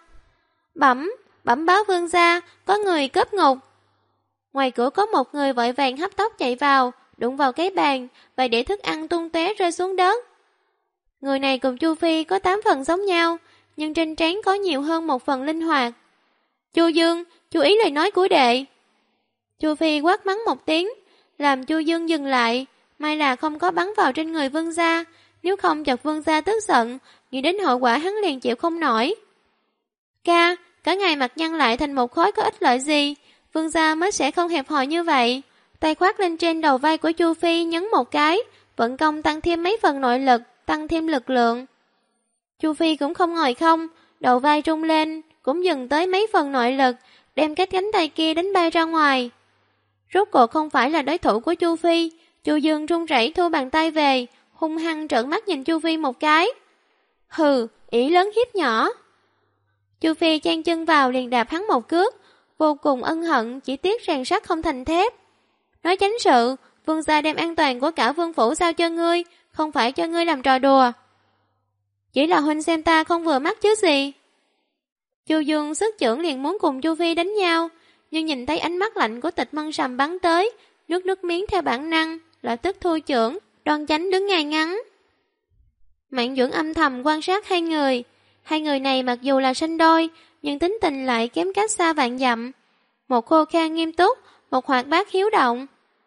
Bẩm báo vương gia, có người cướp ngục. Ngoài cửa có một người vội vàng hấp tốc chạy vào, đụng vào cái bàn, và để thức ăn tung tóe rơi xuống đất. Người này cùng Chu Phi có 8 phần giống nhau, nhưng trên trán có nhiều hơn một phần linh hoạt. Chu Dương, chú ý lời nói của đệ. Chu Phi quát mắng một tiếng, làm Chu Dương dừng lại, may là không có bắn vào trên người vương gia, nếu không chọc vương gia tức giận, nghĩ đến hậu quả hắn liền chịu không nổi. Ca, cả ngày mặt nhăn lại thành một khối có ích lợi gì, vương gia mới sẽ không hẹp hòi như vậy. Tay khoác lên trên đầu vai của Chu Phi nhấn một cái, vận công tăng thêm mấy phần nội lực, tăng thêm lực lượng. Chu Phi cũng không ngồi không, đầu vai rung lên, cũng dừng tới mấy phần nội lực, đem cái cánh tay kia đánh bay ra ngoài. Rốt cuộc không phải là đối thủ của Chu Phi, Chu Dương run rẩy thu bàn tay về, hung hăng trợn mắt nhìn Chu Phi một cái. Hừ, ỷ lớn hiếp nhỏ. Chu Phi chen chân vào liền đạp hắn một cước, vô cùng ân hận, chỉ tiếc rèn sắt không thành thép. Nói chánh sự, vương gia đem an toàn của cả vương phủ giao cho ngươi, không phải cho ngươi làm trò đùa. Chỉ là huynh xem ta không vừa mắt chứ gì. Chu Dương sức chưởng liền muốn cùng Chu Phi đánh nhau, nhưng nhìn thấy ánh mắt lạnh của Tịch Mân Sầm bắn tới, nước miếng theo bản năng, lập tức thu chưởng, đoan chánh đứng ngay ngắn. Mạn Duẩn âm thầm quan sát hai người này mặc dù là sinh đôi, nhưng tính tình lại kém cách xa vạn dặm. Một khô khan nghiêm túc, một hoạt bát hiếu động.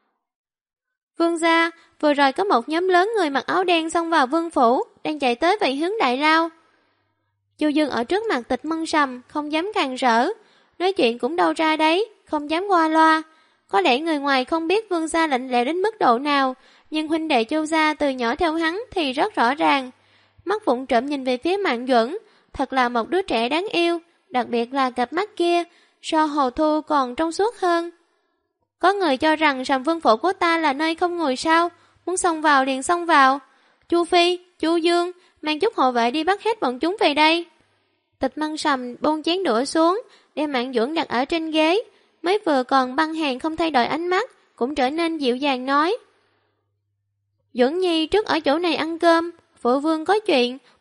Vương gia, vừa rồi có một nhóm lớn người mặc áo đen xông vào vương phủ, đang chạy tới về hướng đại lao. Chu Dương ở trước mặt Tịch Mân Sầm, không dám càn rỡ, nói chuyện cũng đâu ra đấy, không dám qua loa. Có lẽ người ngoài không biết vương gia lạnh lẽo đến mức độ nào, nhưng huynh đệ Chu gia từ nhỏ theo hắn thì rất rõ ràng. Mắt vụng trộm nhìn về phía Mạn Duẩn, thật là một đứa trẻ đáng yêu, đặc biệt là cặp mắt kia, so Hồ Thu còn trong suốt hơn. Có người cho rằng Sầm vương phủ của ta là nơi không người sao, muốn xông vào liền xông vào. Chu Phi, Chu Dương, mang chút hộ vệ đi bắt hết bọn chúng về đây. Tịch Mân Sầm buông chén đũa xuống, đem Mạn Duẩn đặt ở trên ghế, mới vừa còn băng hàng không thay đổi ánh mắt, cũng trở nên dịu dàng nói. Duẩn Nhi trước ở chỗ này ăn cơm, phụ vương có chuyện,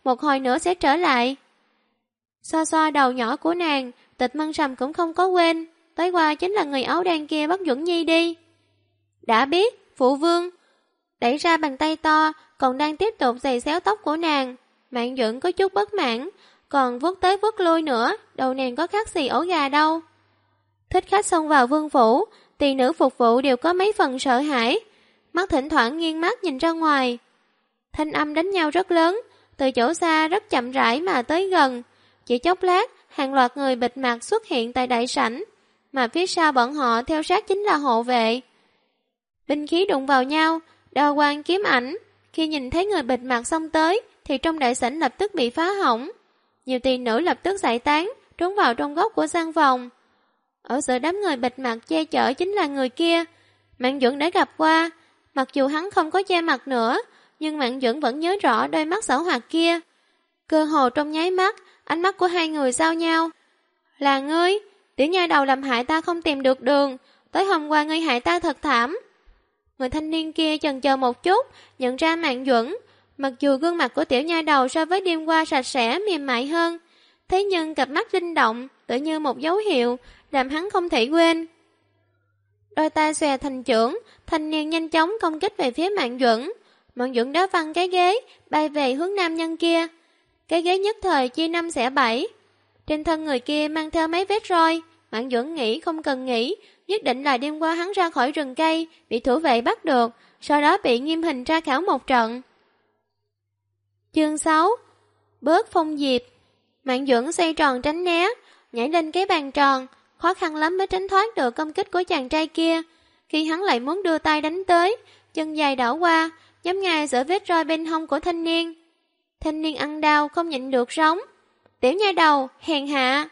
một hồi nữa sẽ trở lại. Xoa xoa đầu nhỏ của nàng, Tịch Mân Sầm cũng không có quên, tối qua chính là người áo đen kia bắt Duẩn Nhi đi. Đã biết, phụ vương. Đẩy ra bàn tay to, còn đang tiếp tục giày xéo tóc của nàng. Mạn Duẩn có chút bất mãn, còn vuốt tới vuốt lui nữa, đầu nàng có khác gì ổ gà đâu. Thích khách xông vào vương phủ, tỳ nữ phục vụ đều có mấy phần sợ hãi, mắt thỉnh thoảng nghiêng mắt nhìn ra ngoài. Thanh âm đánh nhau rất lớn, từ chỗ xa rất chậm rãi mà tới gần. Chỉ chốc lát, hàng loạt người bịt mặt xuất hiện tại đại sảnh, mà phía sau bọn họ theo sát chính là hộ vệ. Binh khí đụng vào nhau, đao quang kiếm ảnh. Khi nhìn thấy người bịt mặt xông tới, thì trong đại sảnh lập tức bị phá hỏng. Nhiều tỳ nữ lập tức giải tán, trốn vào trong góc của gian phòng. Ở giữa đám người bịt mặt che chở chính là người kia. Mạn Duẩn đã gặp qua, mặc dù hắn không có che mặt nữa, nhưng Mạn Duẩn vẫn nhớ rõ đôi mắt xảo hoạt kia. Cơ hồ trong nháy mắt, ánh mắt của hai người giao nhau. Là ngươi, tiểu nha đầu làm hại ta không tìm được đường, tối hôm qua ngươi hại ta thật thảm. Người thanh niên kia chần chờ một chút, nhận ra Mạn Duẩn. Mặc dù gương mặt của tiểu nha đầu so với đêm qua sạch sẽ mềm mại hơn, thế nhưng cặp mắt linh động, tự như một dấu hiệu, làm hắn không thể quên. Đôi tay xòe thành chưởng, thanh niên nhanh chóng công kích về phía Mạn Duẩn. Mạn Duẩn đá văng cái ghế, bay về hướng nam nhân kia. Cái ghế nhất thời chia 5 xẻ 7. Trên thân người kia mang theo mấy vết roi. Mạn Duẩn nghĩ không cần nghĩ, nhất định là đêm qua hắn ra khỏi rừng cây, bị thủ vệ bắt được, sau đó bị nghiêm hình tra khảo một trận. Chương 6. Bớt phong diệp. Mạn Duẩn xoay tròn tránh né, nhảy lên cái bàn tròn, khó khăn lắm mới tránh thoát được công kích của chàng trai kia. Khi hắn lại muốn đưa tay đánh tới, chân dài đảo qua, nhắm ngay giữa vết roi bên hông của thanh niên. Thanh niên ăn đau không nhịn được sống. Tiểu nha đầu, hèn hạ.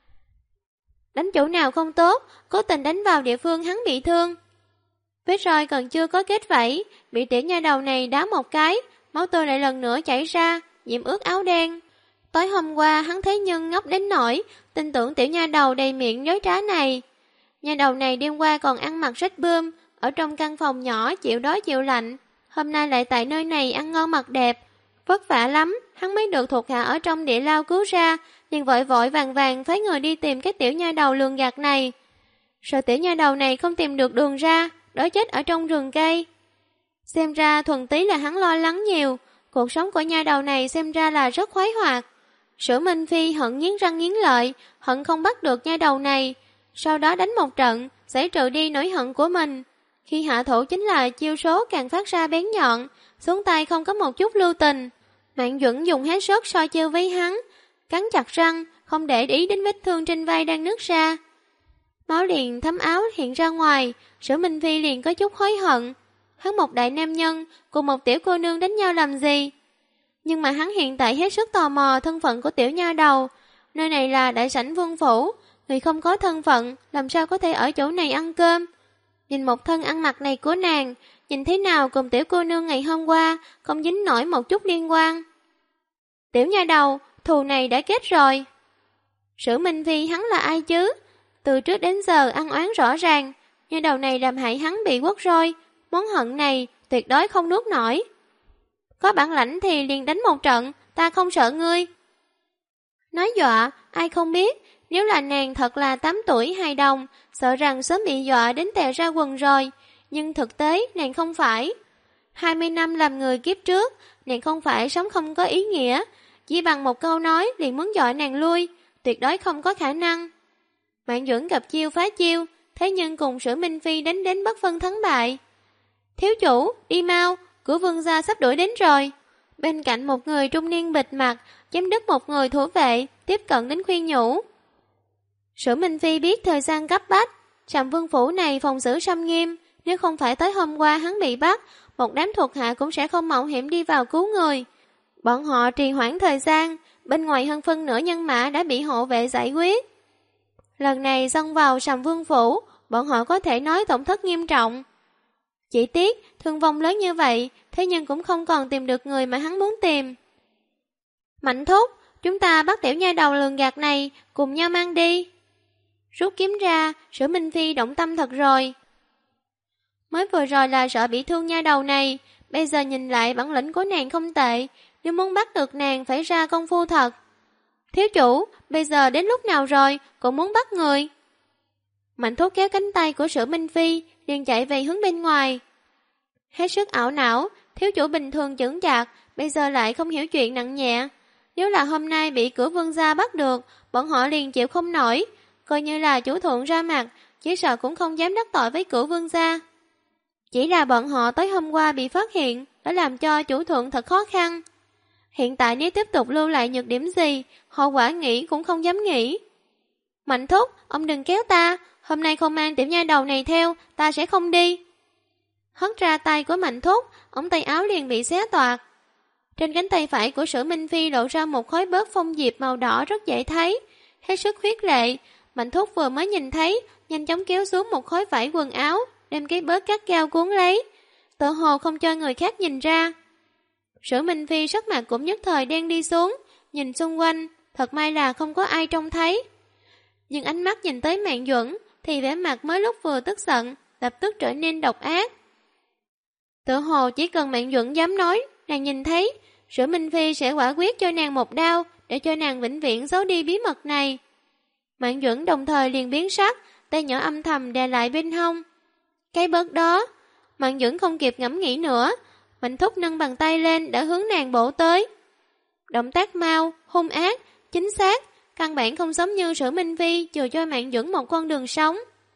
Đánh chỗ nào không tốt, cố tình đánh vào địa phương hắn bị thương. Vết roi còn chưa có kết vảy, bị tiểu nha đầu này đá một cái, máu tươi lại lần nữa chảy ra, nhiễm ướt áo đen. Tối hôm qua hắn thấy Nhân ngốc đến nỗi tin tưởng tiểu nha đầu đầy miệng dối trá này. Nha đầu này đêm qua còn ăn mặc rách bươm, ở trong căn phòng nhỏ chịu đói chịu lạnh. Hôm nay lại tại nơi này ăn ngon mặc đẹp. Vất vả lắm, hắn mới được thuộc hạ ở trong địa lao cứu ra, liền vội vội vàng vàng phái người đi tìm cái tiểu nha đầu lường gạt này. Sợ tiểu nha đầu này không tìm được đường ra, đói chết ở trong rừng cây. Xem ra thuần tí là hắn lo lắng nhiều, cuộc sống của nha đầu này xem ra là rất khoái hoạt. Sử Minh Phi hận nghiến răng nghiến lợi, hận không bắt được nha đầu này, sau đó đánh một trận, giải trừ đi nỗi hận của mình. Khi hạ thủ chính là chiêu số càng phát ra bén nhọn, xuống tay không có một chút lưu tình. Mạn Duẩn dùng hết sức soi chiêu với hắn, cắn chặt răng, không để ý đến vết thương trên vai đang nứt ra. Máu liền thấm áo hiện ra ngoài, Sử Minh Phi liền có chút hối hận. Hắn một đại nam nhân, cùng một tiểu cô nương đánh nhau làm gì? Nhưng mà hắn hiện tại hết sức tò mò thân phận của tiểu nha đầu. Nơi này là đại sảnh vương phủ, người không có thân phận, làm sao có thể ở chỗ này ăn cơm? Nhìn một thân ăn mặc này của nàng, nhìn thế nào cùng tiểu cô nương ngày hôm qua, không dính nổi một chút liên quan. Tiểu nha đầu, thù này đã kết rồi. Sử Minh Phi hắn là ai chứ? Từ trước đến giờ ăn oán rõ ràng, nha đầu này làm hại hắn bị quất roi, món hận này tuyệt đối không nuốt nổi. Có bản lãnh thì liền đánh một trận, ta không sợ ngươi. Nói dọa, ai không biết, nếu là nàng thật là 8 tuổi hài đồng, sợ rằng sớm bị dọa đến tè ra quần rồi, nhưng thực tế nàng không phải. 20 năm làm người kiếp trước, nàng không phải sống không có ý nghĩa, chỉ bằng một câu nói liền muốn dọa nàng lui, tuyệt đối không có khả năng. Mạn Duẩn gặp chiêu phá chiêu, thế nhưng cùng Sử Minh Phi đánh đến bất phân thắng bại. Thiếu chủ, đi mau, của vương gia sắp đuổi đến rồi. Bên cạnh một người trung niên bịt mặt, chém đứt một người thủ vệ, tiếp cận đến khuyên nhủ. Sử Minh Phi biết thời gian cấp bách, Trạm Vương phủ này phòng xử xâm nghiêm, nếu không phải tới hôm qua hắn bị bắt, một đám thuộc hạ cũng sẽ không mạo hiểm đi vào cứu người. Bọn họ trì hoãn thời gian, bên ngoài hơn phân nửa nhân mã đã bị hộ vệ giải quyết. Lần này xông vào Trạm Vương phủ, bọn họ có thể nói tổn thất nghiêm trọng. Chỉ tiếc, thương vong lớn như vậy, thế nhưng cũng không còn tìm được người mà hắn muốn tìm. Mạnh thúc, chúng ta bắt tiểu nha đầu lường gạt này, cùng nhau mang đi. Rút kiếm ra, Sử Minh Phi động tâm thật rồi. Mới vừa rồi là sợ bị thương nha đầu này, bây giờ nhìn lại bản lĩnh của nàng không tệ, nếu muốn bắt được nàng phải ra công phu thật. Thiếu chủ, bây giờ đến lúc nào rồi, cũng muốn bắt người. Mạnh Thúc kéo cánh tay của Sử Minh Phi, liền chạy về hướng bên ngoài. Hết sức ảo não, thiếu chủ bình thường chững chạc, bây giờ lại không hiểu chuyện nặng nhẹ. Nếu là hôm nay bị Cửu Vương gia bắt được, bọn họ liền chịu không nổi, coi như là chủ thượng ra mặt, chỉ sợ cũng không dám đắc tội với Cửu Vương gia. Chỉ là bọn họ tới hôm qua bị phát hiện, đã làm cho chủ thượng thật khó khăn. Hiện tại nếu tiếp tục lưu lại nhược điểm gì, hậu quả nghĩ cũng không dám nghĩ. Mạnh Thúc, ông đừng kéo ta, hôm nay không mang tiểu nha đầu này theo, ta sẽ không đi. Hất ra tay của Mạnh Thúc, ống tay áo liền bị xé toạc. Trên cánh tay phải của Sử Minh Phi lộ ra một khối bớt phong diệp màu đỏ rất dễ thấy, hết sức huyết lệ. Mạnh Thúc vừa mới nhìn thấy, nhanh chóng kéo xuống một khối vải quần áo, đem cái bớt cắt cao cuốn lấy, tự hồ không cho người khác nhìn ra. Sử Minh Phi sắc mặt cũng nhất thời đen đi xuống, nhìn xung quanh, thật may là không có ai trông thấy. Nhưng ánh mắt nhìn tới Mạn Duẩn, thì vẻ mặt mới lúc vừa tức giận, lập tức trở nên độc ác. Tự hồ chỉ cần Mạn Duẩn dám nói, nàng nhìn thấy, Sử Minh Phi sẽ quả quyết cho nàng một đao, để cho nàng vĩnh viễn giấu đi bí mật này. Mạn Duẩn đồng thời liền biến sắc, tay nhỏ âm thầm đè lại bên hông. Cái bớt đó, Mạn Duẩn không kịp ngẫm nghĩ nữa, Mạnh Thúc nâng bàn tay lên đã hướng nàng bổ tới. Động tác mau, hung ác, chính xác, căn bản không giống như Sử Minh Phi chừa cho Mạn Duẩn một con đường sống.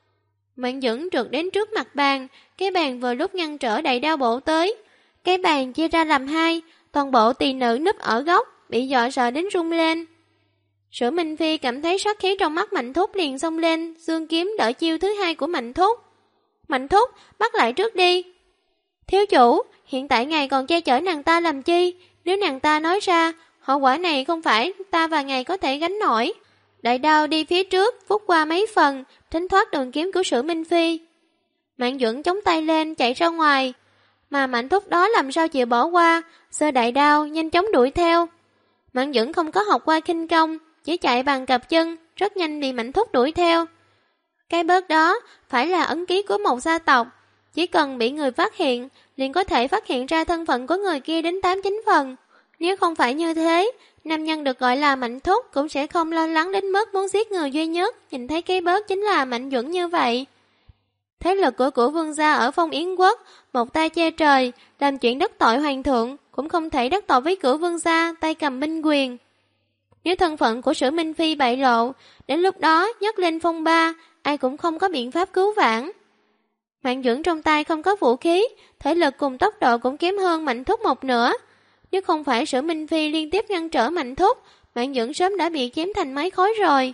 Mạn Duẩn trượt đến trước mặt bàn, cái bàn vừa lúc ngăn trở đại đao bổ tới. Cái bàn chia ra làm hai, toàn bộ tỳ nữ núp ở góc, bị dọa sợ đến rung lên. Sử Minh Phi cảm thấy sát khí trong mắt Mạnh Thúc liền xông lên, giương kiếm đỡ chiêu thứ hai của Mạnh Thúc. Mạnh Thúc, bắt lại trước đi. Thiếu chủ, hiện tại ngài còn che chở nàng ta làm chi? Nếu nàng ta nói ra, hậu quả này không phải ta và ngài có thể gánh nổi. Đại đao đi phía trước, vút qua mấy phần, tránh thoát đường kiếm của Sử Minh Phi. Mạn Duẩn chống tay lên, chạy ra ngoài. Mà Mạnh Thúc đó làm sao chịu bỏ qua, giơ đại đao, nhanh chóng đuổi theo. Mạn Duẩn không có học qua khinh công, chỉ chạy bằng cặp chân, rất nhanh bị Mạnh Thúc đuổi theo. Cái bớt đó phải là ấn ký của một gia tộc, chỉ cần bị người phát hiện, liền có thể phát hiện ra thân phận của người kia đến 8-9 phần. Nếu không phải như thế, nam nhân được gọi là Mạnh Thúc cũng sẽ không lo lắng đến mức muốn giết người duy nhất, nhìn thấy cái bớt chính là Mạnh Duẩn như vậy. Thế lực của Cửu Vương gia ở Phong Yến Quốc, một tay che trời, làm chuyện đắc tội hoàng thượng, cũng không thể đắc tội với Cửu Vương gia tay cầm binh quyền. Nếu thân phận của Sử Minh Phi bại lộ, đến lúc đó nhấc lên phong ba, ai cũng không có biện pháp cứu vãn. Mạn Duẩn trong tay không có vũ khí, thể lực cùng tốc độ cũng kém hơn Mạnh Thúc một nửa. Nếu không phải Sử Minh Phi liên tiếp ngăn trở Mạnh Thúc, Mạn Duẩn sớm đã bị chém thành mấy khối rồi.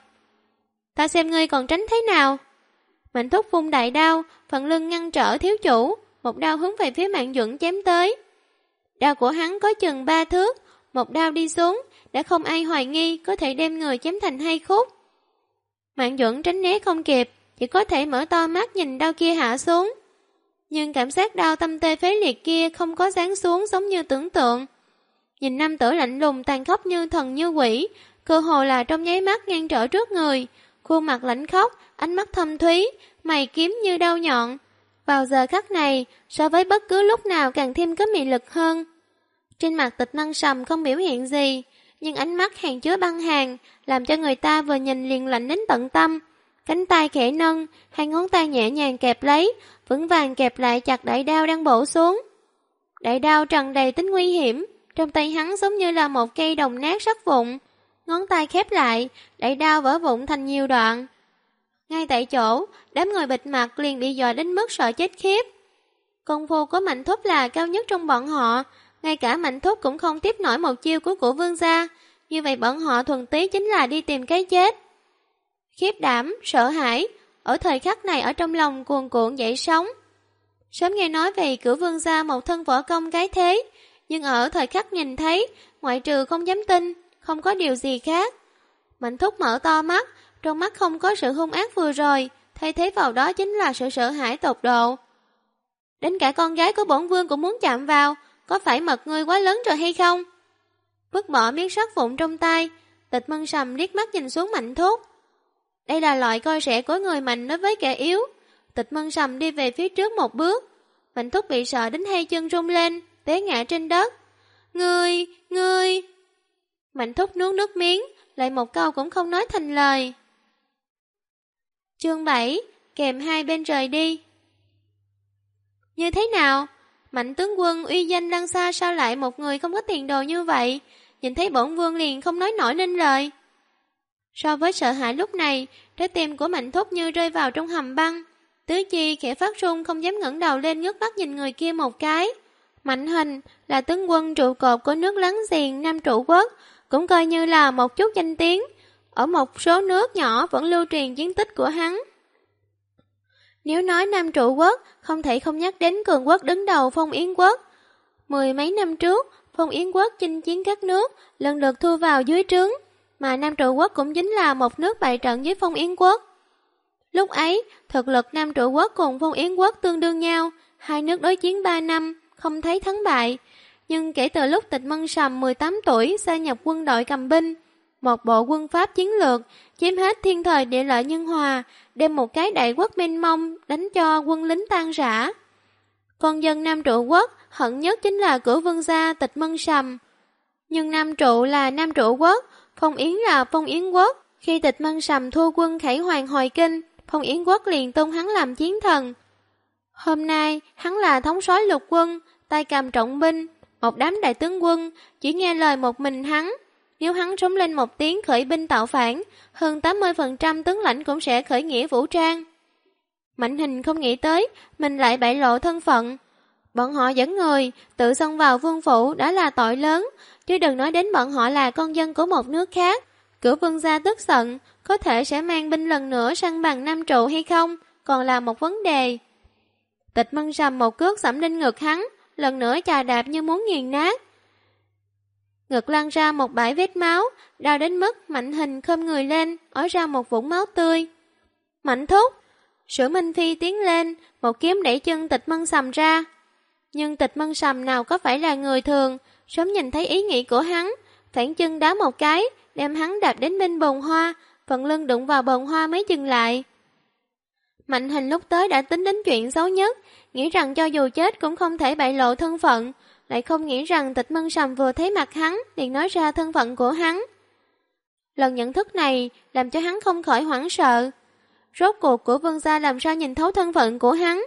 Ta xem ngươi còn tránh thế nào. Mạnh Thúc vung đại đao, phần lưng ngăn trở thiếu chủ, một đao hướng về phía Mạn Duẩn chém tới. Đao của hắn có chừng 3 thước, một đao đi xuống, đã không ai hoài nghi có thể đem người chém thành 2 khúc. Mạn Duẩn tránh né không kịp, chỉ có thể mở to mắt nhìn đao kia hạ xuống. Nhưng cảm giác đao tâm tê phế liệt kia không có giáng xuống giống như tưởng tượng. Nhìn nam tử lạnh lùng tàn khốc như thần như quỷ, cơ hồ là trong nháy mắt ngăn trở trước người, khuôn mặt lạnh khóc, ánh mắt thâm thúy, mày kiếm như đao nhọn. Vào giờ khắc này, so với bất cứ lúc nào càng thêm có mị lực hơn. Trên mặt Tịch Mân Sầm không biểu hiện gì, nhưng ánh mắt hàn chứa băng hàn, làm cho người ta vừa nhìn liền lạnh đến tận tâm. Cánh tay khẽ nâng, hai ngón tay nhẹ nhàng kẹp lấy, vững vàng kẹp lại chặt đại đao đang bổ xuống. Đại đao tràn đầy tính nguy hiểm, trong tay hắn giống như là một cây đồng nát sắt vụn. Ngón tay khép lại, đại đao vỡ vụn thành nhiều đoạn. Ngay tại chỗ, đám người bịt mặt liền bị dọa đến mức sợ chết khiếp. Công phu của Mạnh Thúc là cao nhất trong bọn họ, ngay cả Mạnh Thúc cũng không tiếp nổi một chiêu của vương gia. Như vậy bọn họ thuần túy chính là đi tìm cái chết. Khiếp đảm, sợ hãi, ở thời khắc này ở trong lòng cuồn cuộn dậy sóng. Sớm nghe nói về Cửu Vương gia một thân võ công cái thế, nhưng ở thời khắc nhìn thấy, ngoại trừ không dám tin, không có điều gì khác. Mạnh Thúc mở to mắt, trong mắt không có sự hung ác vừa rồi, thay thế vào đó chính là sự sợ hãi tột độ. Đến cả con gái của bổn vương cũng muốn chạm vào, có phải mật ngươi quá lớn rồi hay không? Vứt bỏ miếng sắt vụn trong tay, Tịch Mân Sầm liếc mắt nhìn xuống Mạnh Thúc. Đây là loại coi rẻ của người mạnh đối với kẻ yếu. Tịch Mân Sầm đi về phía trước một bước. Mạnh Thúc bị sợ đến hai chân rung lên, té ngã trên đất. Ngươi. Mạnh Thúc nuốt nước miếng, lại một câu cũng không nói thành lời. Chương 7, kèm hai bên rời đi. Như thế nào? Mạnh tướng quân uy danh lăng xa, sao lại một người không có tiền đồ như vậy? Nhìn thấy bổn vương liền không nói nổi nên lời. So với sợ hãi lúc này, trái tim của Mạnh Thúc như rơi vào trong hầm băng. Tứ chi khẽ phát run, không dám ngẩng đầu lên ngước mắt nhìn người kia một cái. Mạnh Hình là tướng quân trụ cột của nước láng giềng Nam Trụ Quốc, cũng coi như là một chút danh tiếng. Ở một số nước nhỏ vẫn lưu truyền chiến tích của hắn. Nếu nói Nam Trụ Quốc, không thể không nhắc đến cường quốc đứng đầu Phong Yến Quốc. Mười mấy năm trước, Phong Yến Quốc chinh chiến các nước, lần lượt thu vào dưới trướng, mà Nam Trụ Quốc cũng chính là một nước bại trận với Phong Yến Quốc. Lúc ấy, thực lực Nam Trụ Quốc cùng Phong Yến Quốc tương đương nhau, hai nước đối chiến 3 năm, không thấy thắng bại. Nhưng kể từ lúc Tịch Mân Sầm 18 tuổi gia nhập quân đội cầm binh, một bộ quân pháp chiến lược, chiếm hết thiên thời địa lợi nhân hòa, đem một cái đại quốc mênh mông đánh cho quân lính tan rã. Con dân Nam Trụ Quốc hận nhất chính là Cửu Vương gia Tịch Mân Sầm. Nhưng Nam Trụ là Nam Trụ Quốc, Phong Yến là Phong Yến Quốc. Khi Tịch Mân Sầm thua quân Khải Hoàng hồi kinh, Phong Yến Quốc liền tôn hắn làm chiến thần. Hôm nay, hắn là thống soái lục quân, tay cầm trọng binh, một đám đại tướng quân, chỉ nghe lời một mình hắn. Nếu hắn trống lên một tiếng khởi binh tạo phản, hơn 80% tướng lãnh cũng sẽ khởi nghĩa vũ trang. Mạnh Hình không nghĩ tới, mình lại bại lộ thân phận. Bọn họ dẫn người, tự xông vào vương phủ đã là tội lớn, chứ đừng nói đến bọn họ là con dân của một nước khác. Cửu Vương gia tức giận, có thể sẽ mang binh lần nữa săn bằng Nam Trụ hay không, còn là một vấn đề. Tịch Mân Sầm một cước giẫm lên ngực hắn, lần nữa chà đạp như muốn nghiền nát. Ngực lan ra một bãi vết máu, đau đến mức Mạnh Hình khom người lên, ói ra một vũng máu tươi. Mạnh Thúc! Sử Minh Phi tiến lên, một kiếm đẩy chân Tịch Mân Sầm ra. Nhưng Tịch Mân Sầm nào có phải là người thường, sớm nhìn thấy ý nghĩ của hắn, phản chân đá một cái, đem hắn đạp đến bên bồn hoa, phần lưng đụng vào bồn hoa mới dừng lại. Mạnh Hình lúc tới đã tính đến chuyện xấu nhất, nghĩ rằng cho dù chết cũng không thể bại lộ thân phận, lại không nghĩ rằng Tịch Mân Sầm vừa thấy mặt hắn liền nói ra thân phận của hắn. Lần nhận thức này làm cho hắn không khỏi hoảng sợ. Rốt cuộc của Vương gia làm sao nhìn thấu thân phận của hắn?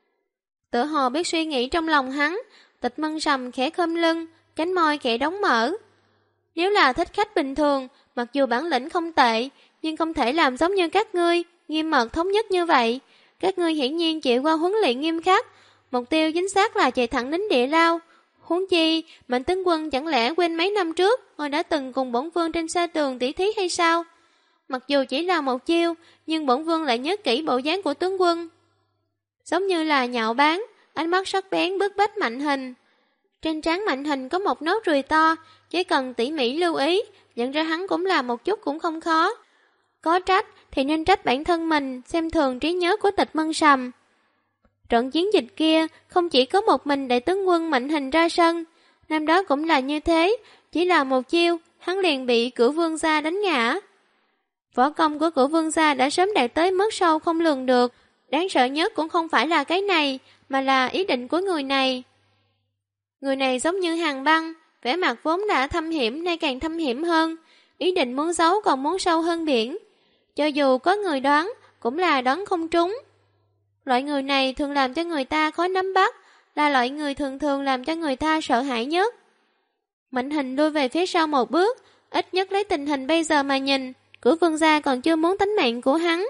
Tự hồ biết suy nghĩ trong lòng hắn, Tịch Mân Sầm khẽ khom lưng, cánh môi khẽ đóng mở. Nếu là thích khách bình thường, mặc dù bản lĩnh không tệ, nhưng không thể làm giống như các ngươi, nghiêm mật thống nhất như vậy. Các ngươi hiển nhiên chịu qua huấn luyện nghiêm khắc, mục tiêu chính xác là chạy thẳng đến địa lao. Huống chi, Mạnh tướng quân chẳng lẽ quên mấy năm trước, ngồi đã từng cùng bổn vương trên sa tường tỉ thí hay sao? Mặc dù chỉ là một chiêu, nhưng bổn vương lại nhớ kỹ bộ dáng của tướng quân. Giống như là nhạo báng, ánh mắt sắc bén bức bách Mạnh Hình. Trên trán Mạnh Hình có một nốt ruồi to, chỉ cần tỉ mỉ lưu ý, nhận ra hắn cũng là một chút cũng không khó. Có trách thì nên trách bản thân mình, xem thường trí nhớ của Tịch Mân Sầm. Trận chiến dịch kia không chỉ có một mình đại tướng quân Mạnh Hình ra sân, năm đó cũng là như thế, chỉ là một chiêu, hắn liền bị Cửu Vương gia đánh ngã. Võ công của Cửu Vương gia đã sớm đạt tới mức sâu không lường được, đáng sợ nhất cũng không phải là cái này, mà là ý định của người này. Người này giống như Hàn Băng, vẻ mặt vốn đã thâm hiểm nay càng thâm hiểm hơn, ý định muốn giấu còn muốn sâu hơn biển. Cho dù có người đoán, cũng là đoán không trúng. Loại người này thường làm cho người ta khó nắm bắt, là loại người thường thường làm cho người ta sợ hãi nhất. Mạnh Hình lui về phía sau một bước, ít nhất lấy tình hình bây giờ mà nhìn, Cửu Vương gia còn chưa muốn tánh mạng của hắn.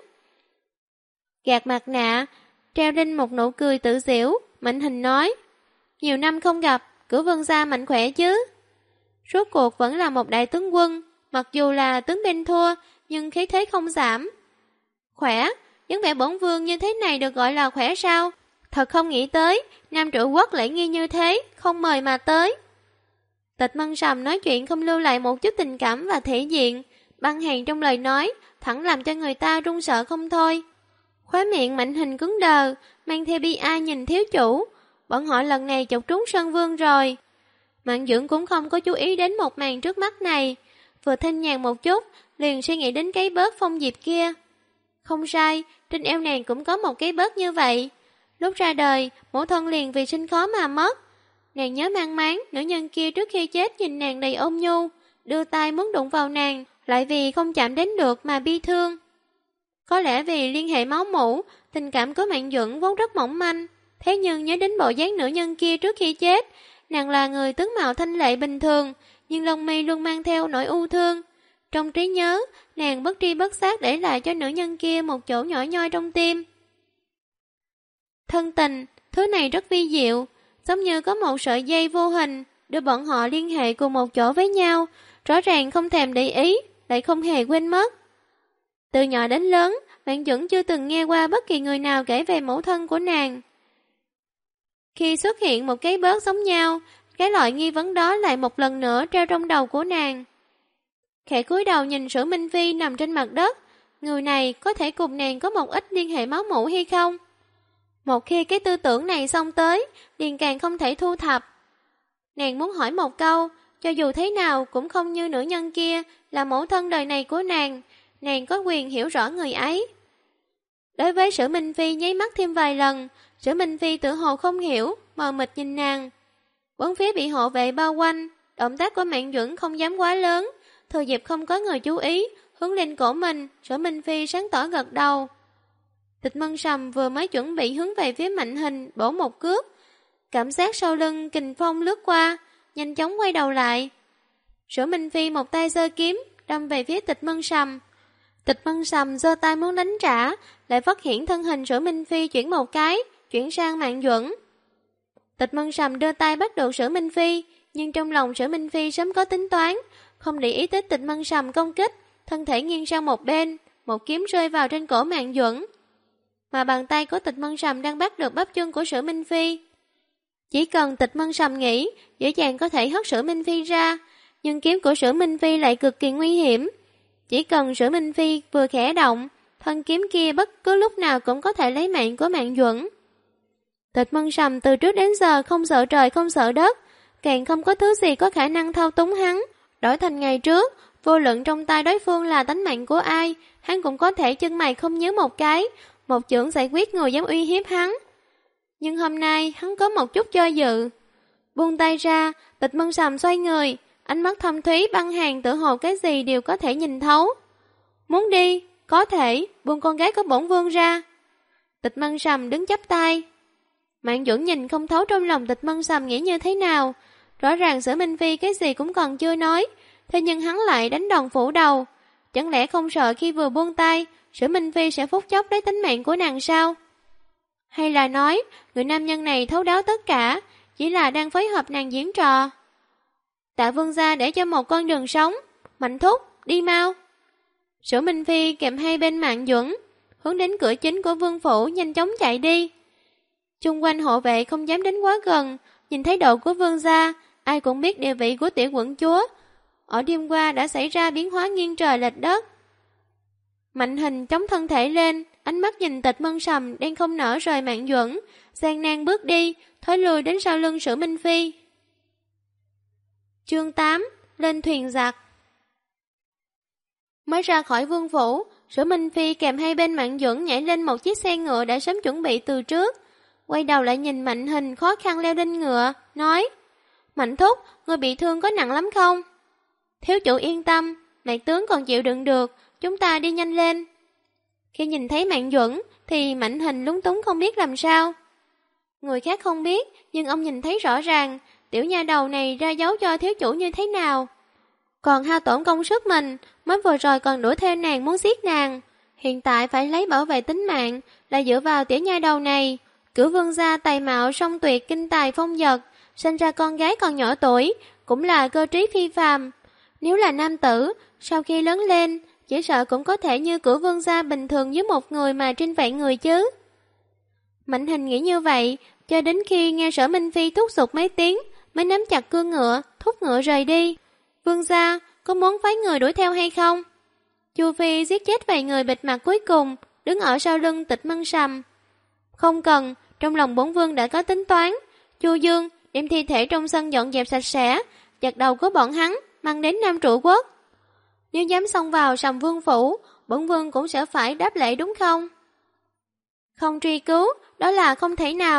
Gạt mặt nạ, treo lên một nụ cười tự giễu, Mạnh Hình nói, nhiều năm không gặp, Cửu Vương gia mạnh khỏe chứ? Rốt cuộc vẫn là một đại tướng quân, mặc dù là tướng binh thua, nhưng khí thế không giảm. Khỏe, những vẻ bổn vương như thế này được gọi là khỏe sao? Thật không nghĩ tới, Nam Trụ Quốc lễ nghi như thế, không mời mà tới. Tịch Mân Sầm nói chuyện không lưu lại một chút tình cảm và thể diện, băng hàn trong lời nói, thẳng làm cho người ta run sợ không thôi. Khóe miệng Mạnh Hình cứng đờ, mang theo bi ai nhìn thiếu chủ. Bọn họ lần này chọc trúng Sơn Vương rồi. Mạng Dưỡng cũng không có chú ý đến một màn trước mắt này. Vừa thanh nhàn một chút, liền suy nghĩ đến cái bớt phong diệp kia. Không sai, trên eo nàng cũng có một cái bớt như vậy. Lúc ra đời, mẫu thân liền vì sinh khó mà mất. Nàng nhớ mang máng, nữ nhân kia trước khi chết nhìn nàng đầy ôn nhu, đưa tay muốn đụng vào nàng, lại vì không chạm đến được mà bi thương. Có lẽ vì liên hệ máu mủ, tình cảm của Mạn Duẩn vốn rất mỏng manh, thế nhưng nhớ đến bộ dáng nữ nhân kia trước khi chết, nàng là người tướng mạo thanh lệ bình thường, nhưng lông mi luôn mang theo nỗi u thương. Trong trí nhớ, nàng bất tri bất giác để lại cho nữ nhân kia một chỗ nhỏ nhoi trong tim. Thân tình, thứ này rất vi diệu, giống như có một sợi dây vô hình đưa bọn họ liên hệ cùng một chỗ với nhau, rõ ràng không thèm để ý, lại không hề quên mất. Từ nhỏ đến lớn, Mạn Duẩn chưa từng nghe qua bất kỳ người nào kể về mẫu thân của nàng. Khi xuất hiện một cái bớt giống nhau, cái loại nghi vấn đó lại một lần nữa treo trong đầu của nàng. Khẽ cúi đầu nhìn Sử Minh Phi nằm trên mặt đất, người này có thể cùng nàng có một ít liên hệ máu mủ hay không? Một khi cái tư tưởng này xong tới, liền càng không thể thu thập. Nàng muốn hỏi một câu, cho dù thế nào cũng không như nữ nhân kia là mẫu thân đời này của nàng có quyền hiểu rõ người ấy. Đối với Sử Minh Phi nháy mắt thêm vài lần, Sử Minh Phi tự hồ không hiểu, mờ mịt nhìn nàng. Bốn phía bị hộ vệ bao quanh, động tác của Mạn Duẩn không dám quá lớn, thừa dịp không có người chú ý, hướng lên cổ mình, Sử Minh Phi sáng tỏ gật đầu. Tịch Mân Sầm vừa mới chuẩn bị hướng về phía Mạnh Hình bổ một cước, cảm giác sau lưng kình phong lướt qua, nhanh chóng quay đầu lại. Sử Minh Phi một tay giơ kiếm, đâm về phía Tịch Mân Sầm. Tịch Mân Sầm giơ tay muốn đánh trả, lại phát hiện thân hình Sử Minh Phi chuyển một cái, chuyển sang Mạn Duẩn. Tịch Mân Sầm đưa tay bắt được Sử Minh Phi, nhưng trong lòng Sử Minh Phi sớm có tính toán, không để ý tới Tịch Mân Sầm công kích, thân thể nghiêng sang một bên, một kiếm rơi vào trên cổ Mạn Duẩn. Mà bàn tay của Tịch Mân Sầm đang bắt được bắp chân của Sử Minh Phi. Chỉ cần Tịch Mân Sầm nghĩ, dễ dàng có thể hất Sử Minh Phi ra, nhưng kiếm của Sử Minh Phi lại cực kỳ nguy hiểm. Chỉ cần Sử Minh Phi vừa khẽ động, thân kiếm kia bất cứ lúc nào cũng có thể lấy mạng của Mạn Duẩn. Tịch Mân Sầm từ trước đến giờ không sợ trời không sợ đất, càng không có thứ gì có khả năng thao túng hắn. Đổi thành ngày trước, vô luận trong tay đối phương là tánh mạng của ai, hắn cũng có thể chân mày không nhớ một cái, một chưởng giải quyết người dám uy hiếp hắn. Nhưng hôm nay hắn có một chút do dự. Buông tay ra, Tịch Mân Sầm xoay người, ánh mắt thâm thúy băng hàn tự hồ cái gì đều có thể nhìn thấu. Muốn đi, có thể, buông con gái của bổn vương ra. Tịch Mân Sầm đứng chắp tay. Mạn Duẩn nhìn không thấu trong lòng Tịch Mân Sầm nghĩ như thế nào. Rõ ràng Sử Minh Phi cái gì cũng còn chưa nói, thế nhưng hắn lại đánh đòn phủ đầu. Chẳng lẽ không sợ khi vừa buông tay, Sử Minh Phi sẽ phút chốc lấy tính mạng của nàng sao? Hay là nói, người nam nhân này thấu đáo tất cả, chỉ là đang phối hợp nàng diễn trò? Tạ vương gia để cho một con đường sống, Mạnh thúc, đi mau. Sử Minh Phi kèm hai bên Mạn Duẩn, hướng đến cửa chính của vương phủ nhanh chóng chạy đi. Chung quanh hộ vệ không dám đến quá gần, nhìn thái độ của vương gia, ai cũng biết địa vị của tiểu quận chúa. Ở đêm qua đã xảy ra biến hóa nghiêng trời lệch đất. Mạnh Hình chống thân thể lên, ánh mắt nhìn Tịch Mân Sầm đang không nở rời Mạn Duẩn, gian nan bước đi, thối lùi đến sau lưng Sử Minh Phi. Chương 8, lên thuyền giặc. Mới ra khỏi vương phủ, Sử Minh Phi kèm hai bên Mạn Duẩn nhảy lên một chiếc xe ngựa đã sớm chuẩn bị từ trước. Quay đầu lại nhìn Mạnh Hình khó khăn leo lên ngựa, nói: Mạnh thúc, người bị thương có nặng lắm không? Thiếu chủ yên tâm, Mạc tướng còn chịu đựng được, chúng ta đi nhanh lên. Khi nhìn thấy Mạn Duẩn thì Mạnh Hình lúng túng không biết làm sao. Người khác không biết, nhưng ông nhìn thấy rõ ràng, tiểu nha đầu này ra dấu cho thiếu chủ như thế nào. Còn hao tổn công sức mình, mới vừa rồi còn đuổi theo nàng muốn giết nàng. Hiện tại phải lấy bảo vệ tính mạng, là dựa vào tiểu nha đầu này. Cửu vương gia tài mạo song tuyệt kinh tài phong dật, sinh ra con gái còn nhỏ tuổi, cũng là cơ trí phi phàm. Nếu là nam tử, sau khi lớn lên, chỉ sợ cũng có thể như Cửu vương gia bình thường với một người mà trên vạn người chứ. Mạnh Hình nghĩ như vậy, cho đến khi nghe Sở Minh Phi thúc giục mấy tiếng, mới nắm chặt cương ngựa, thúc ngựa rời đi. Vương gia, có muốn phái người đuổi theo hay không? Chu Phi giết chết vài người bịt mặt cuối cùng, đứng ở sau lưng Tịch Mân Sầm. Không cần, trong lòng bổn vương đã có tính toán. Chu Dương đem thi thể trong sân dọn dẹp sạch sẽ, chặt đầu của bọn hắn, mang đến Nam Trụ Quốc. Nếu dám xông vào Sầm Vương phủ, bổn vương cũng sẽ phải đáp lễ đúng không? Không truy cứu, đó là không thể nào.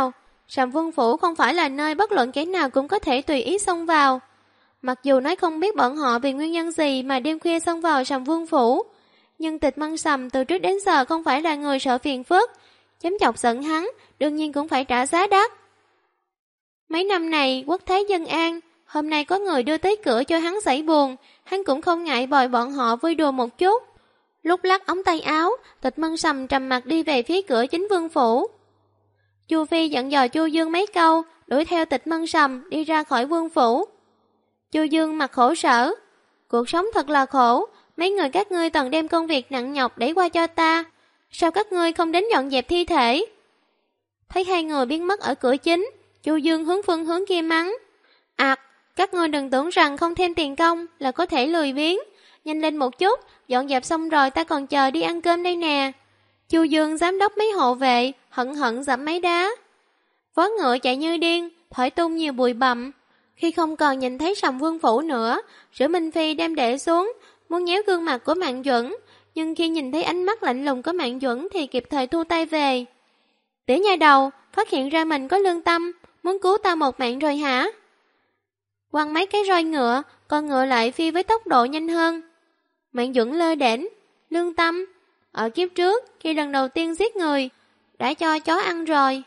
Sầm Vương Phủ không phải là nơi bất luận kẻ nào cũng có thể tùy ý xông vào. Mặc dù nói không biết bọn họ vì nguyên nhân gì mà đêm khuya xông vào Sầm Vương Phủ, nhưng Tịch Mân Sầm từ trước đến giờ không phải là người sợ phiền phức, dám chọc giận hắn, đương nhiên cũng phải trả giá đắt. Mấy năm này quốc thái dân an, hôm nay có người đưa tới cửa cho hắn giải buồn, hắn cũng không ngại bồi bọn họ vui đùa một chút. Lúc lắc ống tay áo, Tịch Mân Sầm trầm mặt đi về phía cửa chính Vương Phủ. Chu Phi dặn dò Chu Dương mấy câu, đuổi theo Tịch Mân Sầm đi ra khỏi Vương Phủ. Chu Dương mặt khổ sở, cuộc sống thật là khổ, mấy người các ngươi toàn đem công việc nặng nhọc đẩy qua cho ta, sao các ngươi không đến dọn dẹp thi thể? Thấy hai người biến mất ở cửa chính, Chu Dương hướng phương hướng kia mắng. Các ngươi đừng tưởng rằng không thêm tiền công là có thể lười biếng, nhanh lên một chút, dọn dẹp xong rồi ta còn chờ đi ăn cơm đây nè. Chu Dương giám đốc mấy hộ vệ, hận hận dẫm mấy đá. Vó ngựa chạy như điên, thổi tung nhiều bụi bặm. Khi không còn nhìn thấy Sầm Vương Phủ nữa, Sử Minh Phi đem để xuống, muốn nhéo gương mặt của Mạn Duẩn, nhưng khi nhìn thấy ánh mắt lạnh lùng của Mạn Duẩn thì kịp thời thu tay về. Tiểu nha đầu, phát hiện ra mình có lương tâm, muốn cứu ta một mạng rồi hả? Quăng mấy cái roi ngựa, con ngựa lại phi với tốc độ nhanh hơn. Mạn Duẩn lơ đễnh, lương tâm. Ở kiếp trước, khi lần đầu tiên giết người, đã cho chó ăn rồi.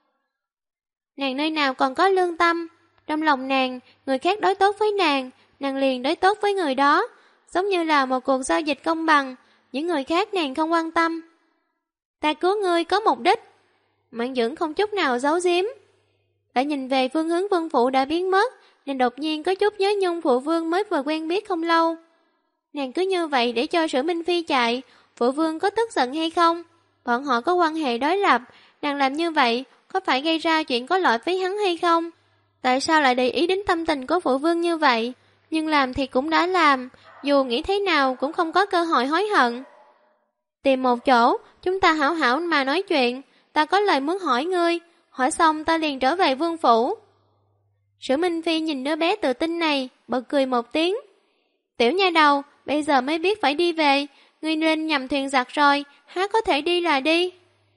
Nàng nơi nào còn có lương tâm? Trong lòng nàng, người khác đối tốt với nàng liền đối tốt với người đó, giống như là một cuộc giao dịch công bằng, những người khác nàng không quan tâm. Ta cứu ngươi có mục đích. Mạn Duẩn không chút nào giấu giếm. Đã nhìn về phương hướng Vương Phủ đã biến mất, nên đột nhiên có chút nhớ nhung Phụ Vương mới vừa quen biết không lâu. Nàng cứ như vậy để cho Sử Minh Phi chạy, Phụ Vương có tức giận hay không? Bọn họ có quan hệ đối lập, nàng làm như vậy có phải gây ra chuyện có lợi với hắn hay không? Tại sao lại để ý đến tâm tình của Phụ Vương như vậy? Nhưng làm thì cũng đã làm, dù nghĩ thế nào cũng không có cơ hội hối hận. Tìm một chỗ, chúng ta hảo hảo mà nói chuyện, ta có lời muốn hỏi ngươi, hỏi xong ta liền trở về Vương Phủ. Sử Minh Phi nhìn đứa bé tự tin này, bật cười một tiếng. Tiểu nha đầu, bây giờ mới biết phải đi về, ngươi nên nhầm thuyền giặc rồi, há có thể đi là đi.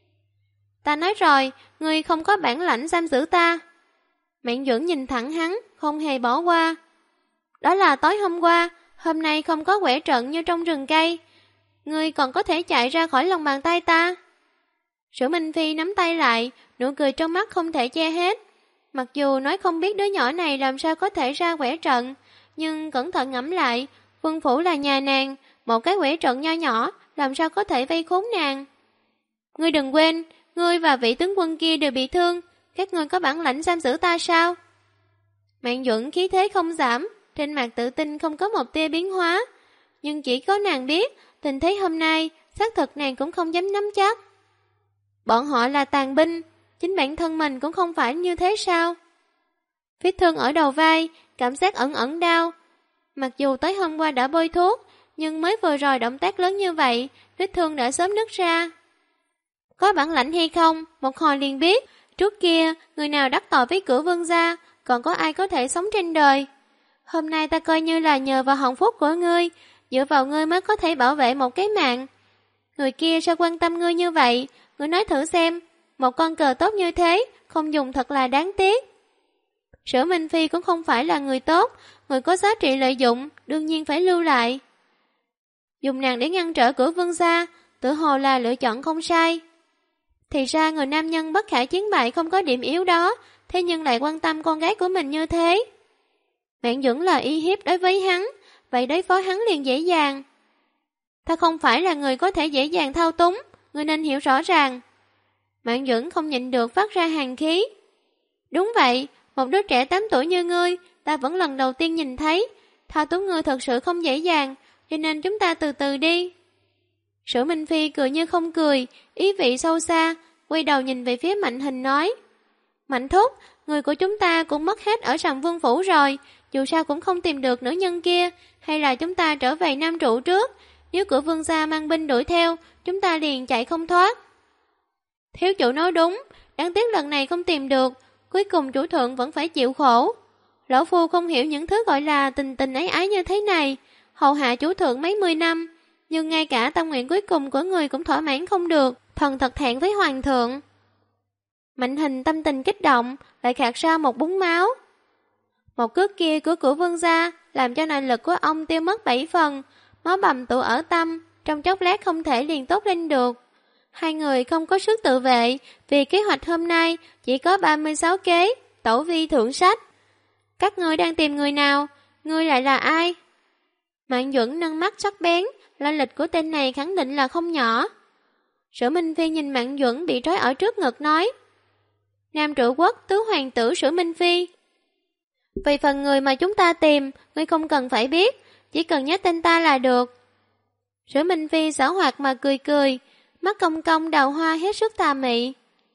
Ta nói rồi, ngươi không có bản lãnh giam giữ ta. Mạn Duẩn nhìn thẳng hắn, không hề bỏ qua. Đó là tối hôm qua, hôm nay không có quẻ trận như trong rừng cây. Ngươi còn có thể chạy ra khỏi lòng bàn tay ta. Sử Minh Phi nắm tay lại, nụ cười trong mắt không thể che hết. Mặc dù nói không biết đứa nhỏ này làm sao có thể ra quẻ trận, nhưng cẩn thận ngẫm lại, Vương Phủ là nhà nàng, một cái quẻ trận nho nhỏ làm sao có thể vây khốn nàng. Ngươi đừng quên, ngươi và vị tướng quân kia đều bị thương, các ngươi có bản lãnh giam giữ ta sao? Mạn Duẩn khí thế không giảm, trên mặt tự tin không có một tia biến hóa, nhưng chỉ có nàng biết, tình thế hôm nay, xác thực nàng cũng không dám nắm chắc. Bọn họ là tàn binh, chính bản thân mình cũng không phải như thế sao? Vết thương ở đầu vai, cảm giác ẩn ẩn đau. Mặc dù tối hôm qua đã bôi thuốc, nhưng mới vừa rồi động tác lớn như vậy, vết thương đã sớm nứt ra. Có bản lãnh hay không, một hồi liền biết, trước kia, người nào đắc tội với cửa vương gia, còn có ai có thể sống trên đời. Hôm nay ta coi như là nhờ vào hạnh phúc của ngươi, dựa vào ngươi mới có thể bảo vệ một cái mạng. Người kia sao quan tâm ngươi như vậy, ngươi nói thử xem, một con cờ tốt như thế, không dùng thật là đáng tiếc. Sử Minh Phi cũng không phải là người tốt, người có giá trị lợi dụng, đương nhiên phải lưu lại. Dùng nàng để ngăn trở cửa vương gia, tự hồ là lựa chọn không sai. Thì ra người nam nhân bất khả chiến bại không có điểm yếu đó, thế nhưng lại quan tâm con gái của mình như thế. Mạn Duẩn là y hiếp đối với hắn, vậy đối phó hắn liền dễ dàng. Ta không phải là người có thể dễ dàng thao túng, ngươi nên hiểu rõ ràng. Mạn Duẩn không nhịn được phát ra hàn khí. Đúng vậy, một đứa trẻ 8 tuổi như ngươi, ta vẫn lần đầu tiên nhìn thấy, thao túng ngươi thật sự không dễ dàng, cho nên chúng ta từ từ đi. Sử Minh Phi cười như không cười, ý vị sâu xa, quay đầu nhìn về phía Mạnh Hình nói. Mạnh thúc, người của chúng ta cũng mất hết ở Sầm Vương Phủ rồi, dù sao cũng không tìm được nữ nhân kia, hay là chúng ta trở về Nam Trụ trước, nếu cửa vương gia mang binh đuổi theo, chúng ta liền chạy không thoát. Thiếu chủ nói đúng, đáng tiếc lần này không tìm được, cuối cùng chủ thượng vẫn phải chịu khổ. Lão phu không hiểu những thứ gọi là tình tình ái ái như thế này, hầu hạ chủ thượng mấy mươi năm, nhưng ngay cả tâm nguyện cuối cùng của người cũng thỏa mãn không được, thần thật thẹn với hoàng thượng. Mạnh Hình tâm tình kích động, lại khạc ra một búng máu. Một cước kia của Cửu Vương gia làm cho nội lực của ông tiêu mất 7 phần, máu bầm tụ ở tâm, trong chốc lát không thể liền tốt lên được. Hai người không có sức tự vệ, vì kế hoạch hôm nay chỉ có 36 kế, tẩu vi thượng sách. Các ngươi đang tìm người nào? Ngươi lại là ai? Mạn Duẩn nâng mắt sắc bén, lai lịch của tên này khẳng định là không nhỏ. Sử Minh Phi nhìn Mạn Duẩn bị trói ở trước ngực nói: Nam Trụ Quốc tứ hoàng tử Sử Minh Phi. Về phần người mà chúng ta tìm, ngươi không cần phải biết, chỉ cần nhớ tên ta là được. Sử Minh Phi giảo hoạt mà cười cười, mắt cong cong đào hoa hết sức tà mị.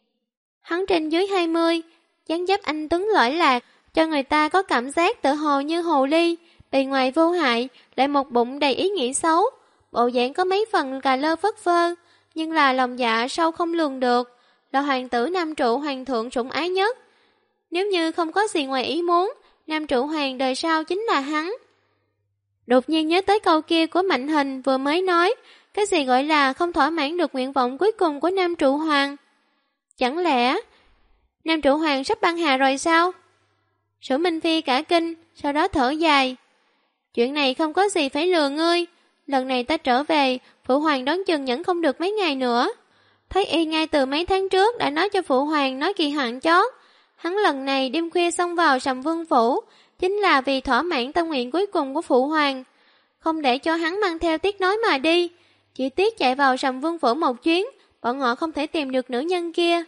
Hắn trên dưới 20, dáng dấp anh tuấn lõi lạc, cho người ta có cảm giác tự hồ như hồ ly, bề ngoài vô hại, lại một bụng đầy ý nghĩ xấu, bộ dạng có mấy phần cà lơ phất phơ, nhưng là lòng dạ sâu không lường được, là hoàng tử Nam Trụ hoàng thượng sủng ái nhất. Nếu như không có gì ngoài ý muốn, Nam Trụ hoàng đời sau chính là hắn. Đột nhiên nhớ tới câu kia của Mạnh Hình vừa mới nói, cái gì gọi là không thỏa mãn được nguyện vọng cuối cùng của Nam Trụ hoàng. Chẳng lẽ Nam Trụ hoàng sắp băng hà rồi sao? Sử Minh Phi cả kinh, sau đó thở dài. Chuyện này không có gì phải lừa ngươi, lần này ta trở về, Phụ hoàng đoán chừng nhẫn không được mấy ngày nữa. Thấy y ngay từ mấy tháng trước đã nói cho Phụ hoàng nói kỳ hạn chót, hắn lần này đêm khuya xông vào Sầm Vương phủ, chính là vì thỏa mãn tâm nguyện cuối cùng của Phụ hoàng, không để cho hắn mang theo Tiết Nói mà đi. Chỉ tiếc chạy vào Sầm Vương phủ một chuyến, bọn họ không thể tìm được nữ nhân kia.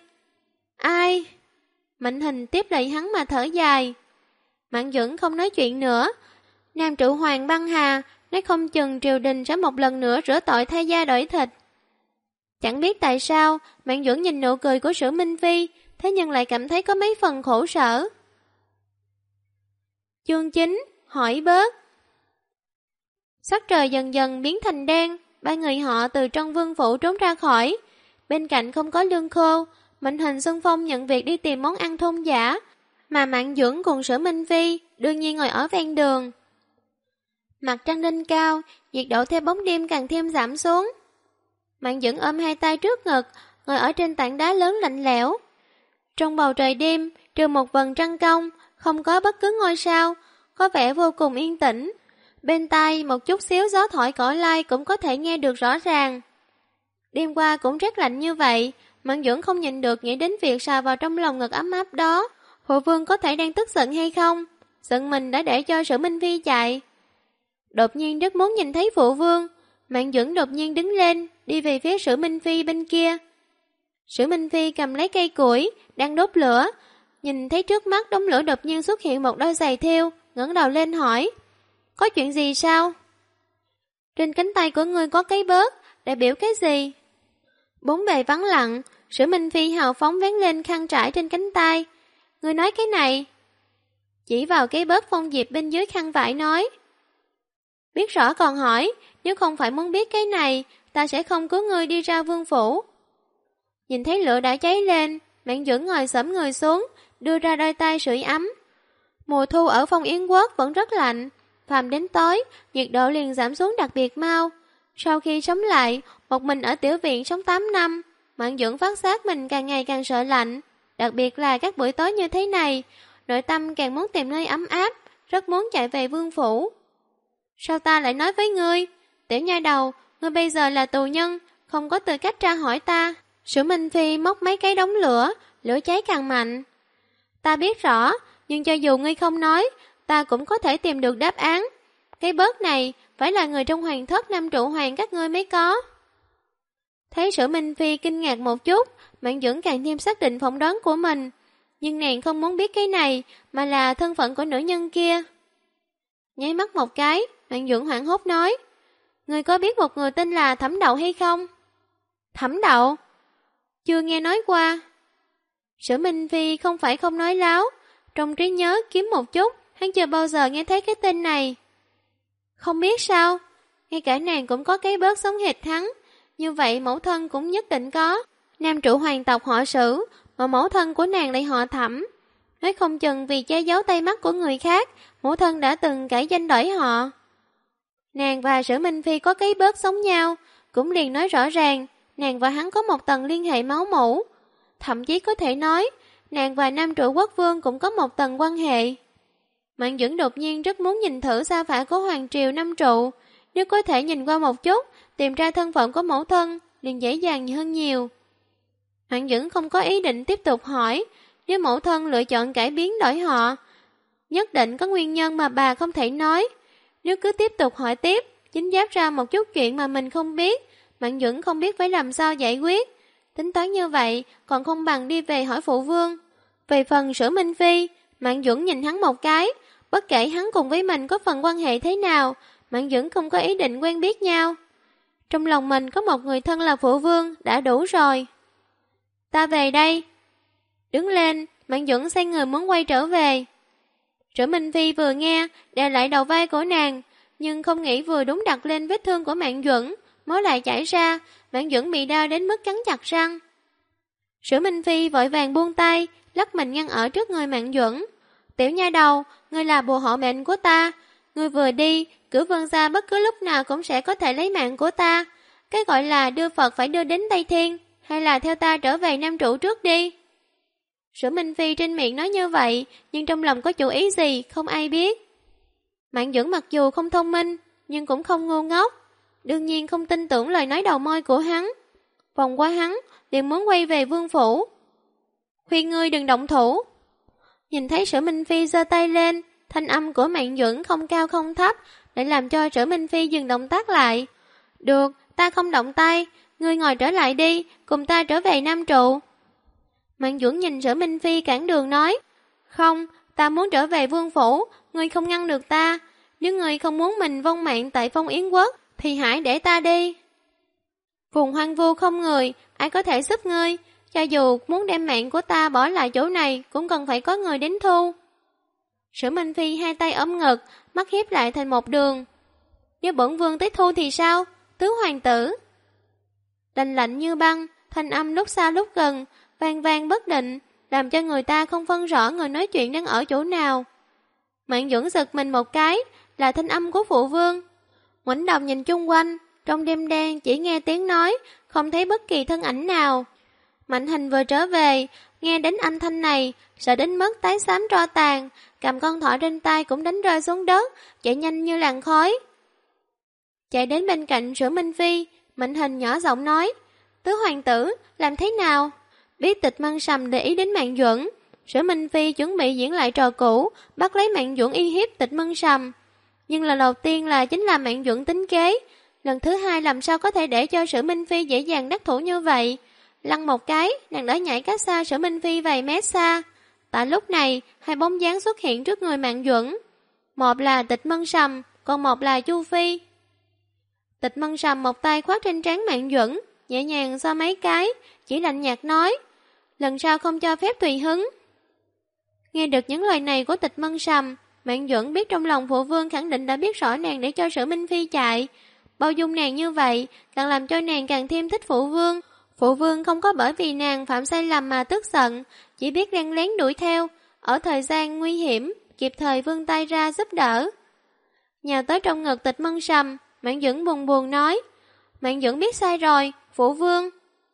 Ai? Mạnh Hình tiếp lời hắn mà thở dài. Mạn Duẩn không nói chuyện nữa. Nam Trụ hoàng băng hà, nói không chừng triều đình sẽ một lần nữa rửa tội thay da đổi thịt. Chẳng biết tại sao, Mạn Duẩn nhìn nụ cười của Sử Minh Phi, thế nhưng lại cảm thấy có mấy phần khổ sở. Chương 9, hỏi bớt. Sắc trời dần dần biến thành đen, ba người họ từ trong vương phủ trốn ra khỏi. Bên cạnh không có lương khô, Mạnh Hình xung phong nhận việc đi tìm món ăn thôn giả, mà Mạn Duẩn cùng Sử Minh Phi đương nhiên ngồi ở ven đường. Mặt trăng lên cao, nhiệt độ theo bóng đêm càng thêm giảm xuống. Mạn Duẩn ôm hai tay trước ngực, ngồi ở trên tảng đá lớn lạnh lẽo. Trong bầu trời đêm, trừ một vầng trăng cong, không có bất cứ ngôi sao, có vẻ vô cùng yên tĩnh. Bên tai một chút xíu gió thổi cỏ lay cũng có thể nghe được rõ ràng. Đêm qua cũng rất lạnh như vậy, Mạn Duẩn không nhìn được nghĩ đến việc sờ vào trong lòng ngực ấm áp đó. Phụ vương có thể đang tức giận hay không? Giận mình đã để cho Sử Minh Phi chạy. Đột nhiên rất muốn nhìn thấy phụ vương. Mạn Duẩn đột nhiên đứng lên, đi về phía Sử Minh Phi bên kia. Sử Minh Phi cầm lấy cây củi, đang đốt lửa. Nhìn thấy trước mắt đống lửa đột nhiên xuất hiện một đôi giày thêu, ngẩng đầu lên hỏi: Có chuyện gì sao? Trên cánh tay của ngươi có cái bớt, đại biểu cái gì? Bốn bề vắng lặng, Sử Minh Phi hào phóng vén lên khăn trải trên cánh tay. Ngươi nói cái này? Chỉ vào cái bớt Phong Diệp bên dưới khăn vải nói. Biết rõ còn hỏi, nếu không phải muốn biết cái này, ta sẽ không cứu ngươi đi ra vương phủ. Nhìn thấy lửa đã cháy lên, Mạn Duẩn ngồi xổm người xuống, đưa ra đôi tay sưởi ấm. Mùa thu ở Phong Yến Quốc vẫn rất lạnh, phàm đến tối, nhiệt độ liền giảm xuống đặc biệt mau. Sau khi sống lại, một mình ở tiểu viện sống 8 năm, Mạn Duẩn phát giác mình càng ngày càng sợ lạnh, đặc biệt là các buổi tối như thế này, nội tâm càng muốn tìm nơi ấm áp, rất muốn chạy về vương phủ. Sao ta lại nói với ngươi? Tiểu nha đầu, ngươi bây giờ là tù nhân, không có tư cách tra hỏi ta. Sử Minh Phi móc mấy cái đống lửa, lửa cháy càng mạnh. Ta biết rõ, nhưng cho dù ngươi không nói, ta cũng có thể tìm được đáp án. Cái bớt này phải là người trong hoàng thất Nam Trụ hoàng các ngươi mới có. Thấy Sử Minh Phi kinh ngạc một chút, Mạn Duẩn càng thêm xác định phỏng đoán của mình. Nhưng nàng không muốn biết cái này, mà là thân phận của nữ nhân kia. Nháy mắt một cái, Mạn Duẩn hoảng hốt nói: Ngươi có biết một người tên là Thẩm Đậu hay không? Thẩm Đậu? Chưa nghe nói qua. Sử Minh Phi không phải không nói láo, trong trí nhớ kiếm một chút, hắn chưa bao giờ nghe thấy cái tên này. Không biết sao, ngay cả nàng cũng có cái bớt sống hệt hắn, như vậy mẫu thân cũng nhất định có. Nam Trụ hoàng tộc họ Sử, mà mẫu thân của nàng lại họ Thẩm. Nói không chừng vì che giấu tay mắt của người khác, mẫu thân đã từng cải danh đổi họ. Nàng và Sử Minh Phi có cái bớt sống nhau, cũng liền nói rõ ràng, nàng và hắn có một tầng liên hệ máu mủ. thậm chí có thể nói, nàng và nam trụ quốc vương cũng có một tầng quan hệ. Mạng Dưỡng đột nhiên rất muốn nhìn thử sa phả của hoàng triều nam trụ, nếu có thể nhìn qua một chút, tìm ra thân phận của mẫu thân, liền dễ dàng hơn nhiều. Mạng Dưỡng không có ý định tiếp tục hỏi, nếu mẫu thân lựa chọn cải biến đổi họ, nhất định có nguyên nhân mà bà không thể nói. Nếu cứ tiếp tục hỏi tiếp, chính giáp ra một chút chuyện mà mình không biết, Mạng Dưỡng không biết phải làm sao giải quyết. Tính toán như vậy, còn không bằng đi về hỏi phụ vương. Về phần Sử Minh Phi, Mạng Dưỡng nhìn hắn một cái, bất kể hắn cùng với mình có phần quan hệ thế nào, Mạng Dưỡng không có ý định quen biết nhau. Trong lòng mình có một người thân là phụ vương, đã đủ rồi. Ta về đây. Đứng lên, Mạng Dưỡng xoay người muốn quay trở về. Sử Minh Phi vừa nghe, đè lại đầu vai của nàng, nhưng không nghĩ vừa đúng đặt lên vết thương của Mạng Dưỡng, máu lại chảy ra, Mạng Dưỡng bị đau đến mức cắn chặt răng. Sử Minh Phi vội vàng buông tay, lắc mình ngăn ở trước người Mạng Dưỡng. Tiểu nha đầu, ngươi là bùa hộ mệnh của ta, ngươi vừa đi, cửu vương gia bất cứ lúc nào cũng sẽ có thể lấy mạng của ta. Cái gọi là đưa Phật phải đưa đến Tây Thiên, hay là theo ta trở về Nam Trụ trước đi. Sử Minh Phi trên miệng nói như vậy, nhưng trong lòng có chủ ý gì, không ai biết. Mạng Dưỡng mặc dù không thông minh, nhưng cũng không ngu ngốc, đương nhiên không tin tưởng lời nói đầu môi của hắn. Vòng qua hắn, liền muốn quay về vương phủ. Khuyên ngươi đừng động thủ. Nhìn thấy Sử Minh Phi giơ tay lên, thanh âm của Mạng Dưỡng không cao không thấp, lại làm cho Sử Minh Phi dừng động tác lại. Được, ta không động tay, ngươi ngồi trở lại đi, cùng ta trở về Nam Trụ. Mạng Dưỡng nhìn Sử Minh Phi cản đường nói, không, ta muốn trở về vương phủ, ngươi không ngăn được ta. Nếu ngươi không muốn mình vong mạng tại Phong Yến Quốc, thì hãy để ta đi. Vùng hoang vu không người, ai có thể giúp ngươi? Cho dù muốn đem mạng của ta bỏ lại chỗ này, cũng cần phải có người đến thu. Sử Minh Phi hai tay ôm ngực, mắt hiếp lại thành một đường. Nếu bổn vương tới thu thì sao? Tứ hoàng tử. Lạnh lạnh như băng, thanh âm lúc xa lúc gần, vang vang bất định, làm cho người ta không phân rõ người nói chuyện đang ở chỗ nào. Mạng Dưỡng giật mình một cái, là thanh âm của phụ vương. Ngoảnh đầu nhìn chung quanh, trong đêm đen chỉ nghe tiếng nói, không thấy bất kỳ thân ảnh nào. Mạnh Hình vừa trở về, nghe đến âm thanh này, sợ đến mức tái xám tro tàn, cầm con thỏ trên tay cũng đánh rơi xuống đất, chạy nhanh như làn khói. Chạy đến bên cạnh Sử Minh Phi, Mạnh Hình nhỏ giọng nói, tứ hoàng tử, làm thế nào? Biết Tịch Mân Sầm để ý đến Mạng Dưỡng, Sử Minh Phi chuẩn bị diễn lại trò cũ, bắt lấy Mạng Dưỡng y hiếp Tịch Mân Sầm. Nhưng lần đầu tiên là chính là Mạng Dưỡng tính kế, lần thứ hai làm sao có thể để cho Sử Minh Phi dễ dàng đắc thủ như vậy. Lăn một cái, nàng đã nhảy cách xa Sử Minh Phi vài mét xa. Tại lúc này, hai bóng dáng xuất hiện trước người Mạng Dưỡng. Một là Tịch Mân Sầm, còn một là Chu Phi. Tịch Mân Sầm một tay khoác trên trán Mạng Dưỡng, nhẹ nhàng xoa mấy cái, chỉ lạnh nhạt nói, lần sau không cho phép tùy hứng. Nghe được những lời này của Tịch Mân Sầm, Mạng Dưỡng biết trong lòng phụ vương khẳng định đã biết rõ nàng để cho Sử Minh Phi chạy. Bao dung nàng như vậy, càng làm cho nàng càng thêm thích phụ vương. Phụ vương không có bởi vì nàng phạm sai lầm mà tức giận, chỉ biết len lén đuổi theo, ở thời gian nguy hiểm, kịp thời vươn tay ra giúp đỡ. Nhào tới trong ngực Tịch Mân Sầm, Mạng Dưỡng buồn buồn nói, Mạng Dưỡng biết sai rồi, phụ vương.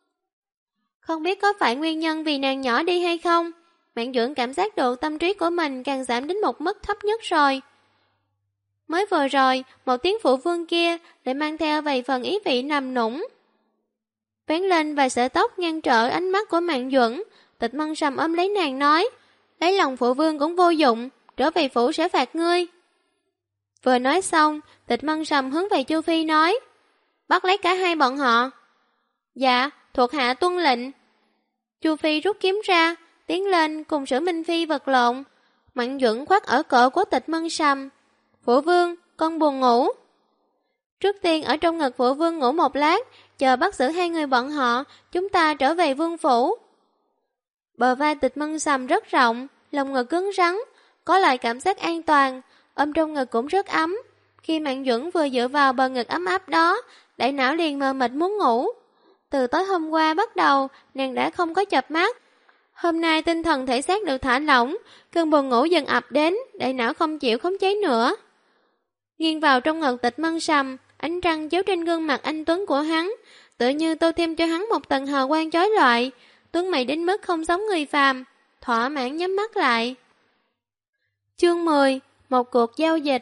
Không biết có phải nguyên nhân vì nàng nhỏ đi hay không, Mạng Dưỡng cảm giác độ tâm trí của mình càng giảm đến một mức thấp nhất rồi. Mới vừa rồi, một tiếng phụ vương kia lại mang theo vài phần ý vị nằm nũng. Vén lên vài sợi tóc ngăn trở ánh mắt của Mạng Dưỡng, Tịch Mân Sầm ôm lấy nàng nói, lấy lòng phụ vương cũng vô dụng, trở về phủ sẽ phạt ngươi. Vừa nói xong, Tịch Mân Sầm hướng về Chu Phi nói, bắt lấy cả hai bọn họ. Dạ, thuộc hạ tuân lệnh. Chu Phi rút kiếm ra, tiến lên cùng Sử Minh Phi vật lộn. Mạng Dưỡng khoác ở cổ của Tịch Mân Sầm, phụ vương, con buồn ngủ. Trước tiên ở trong ngực phụ vương ngủ một lát, chờ bắt giữ hai người bọn họ, chúng ta trở về vương phủ. Bờ vai Tịch Mân Sầm rất rộng, lồng ngực cứng rắn, có lại cảm giác an toàn, ôm trong ngực cũng rất ấm. Khi Mạng Dưỡng vừa dựa vào bờ ngực ấm áp đó, đại não liền mờ mịt muốn ngủ. Từ tối hôm qua bắt đầu, nàng đã không có chợp mắt. Hôm nay tinh thần thể xác được thả lỏng, cơn buồn ngủ dần ập đến, đại não không chịu khống chế nữa. Nghiêng vào trong ngực Tịch Mân Sầm, ánh trăng chiếu trên gương mặt anh tuấn của hắn, tựa như tô thêm cho hắn một tầng hào quang chói lọi. tuấn mỹ đến mức không giống người phàm, thỏa mãn nhắm mắt lại. Chương 10. Một cuộc giao dịch.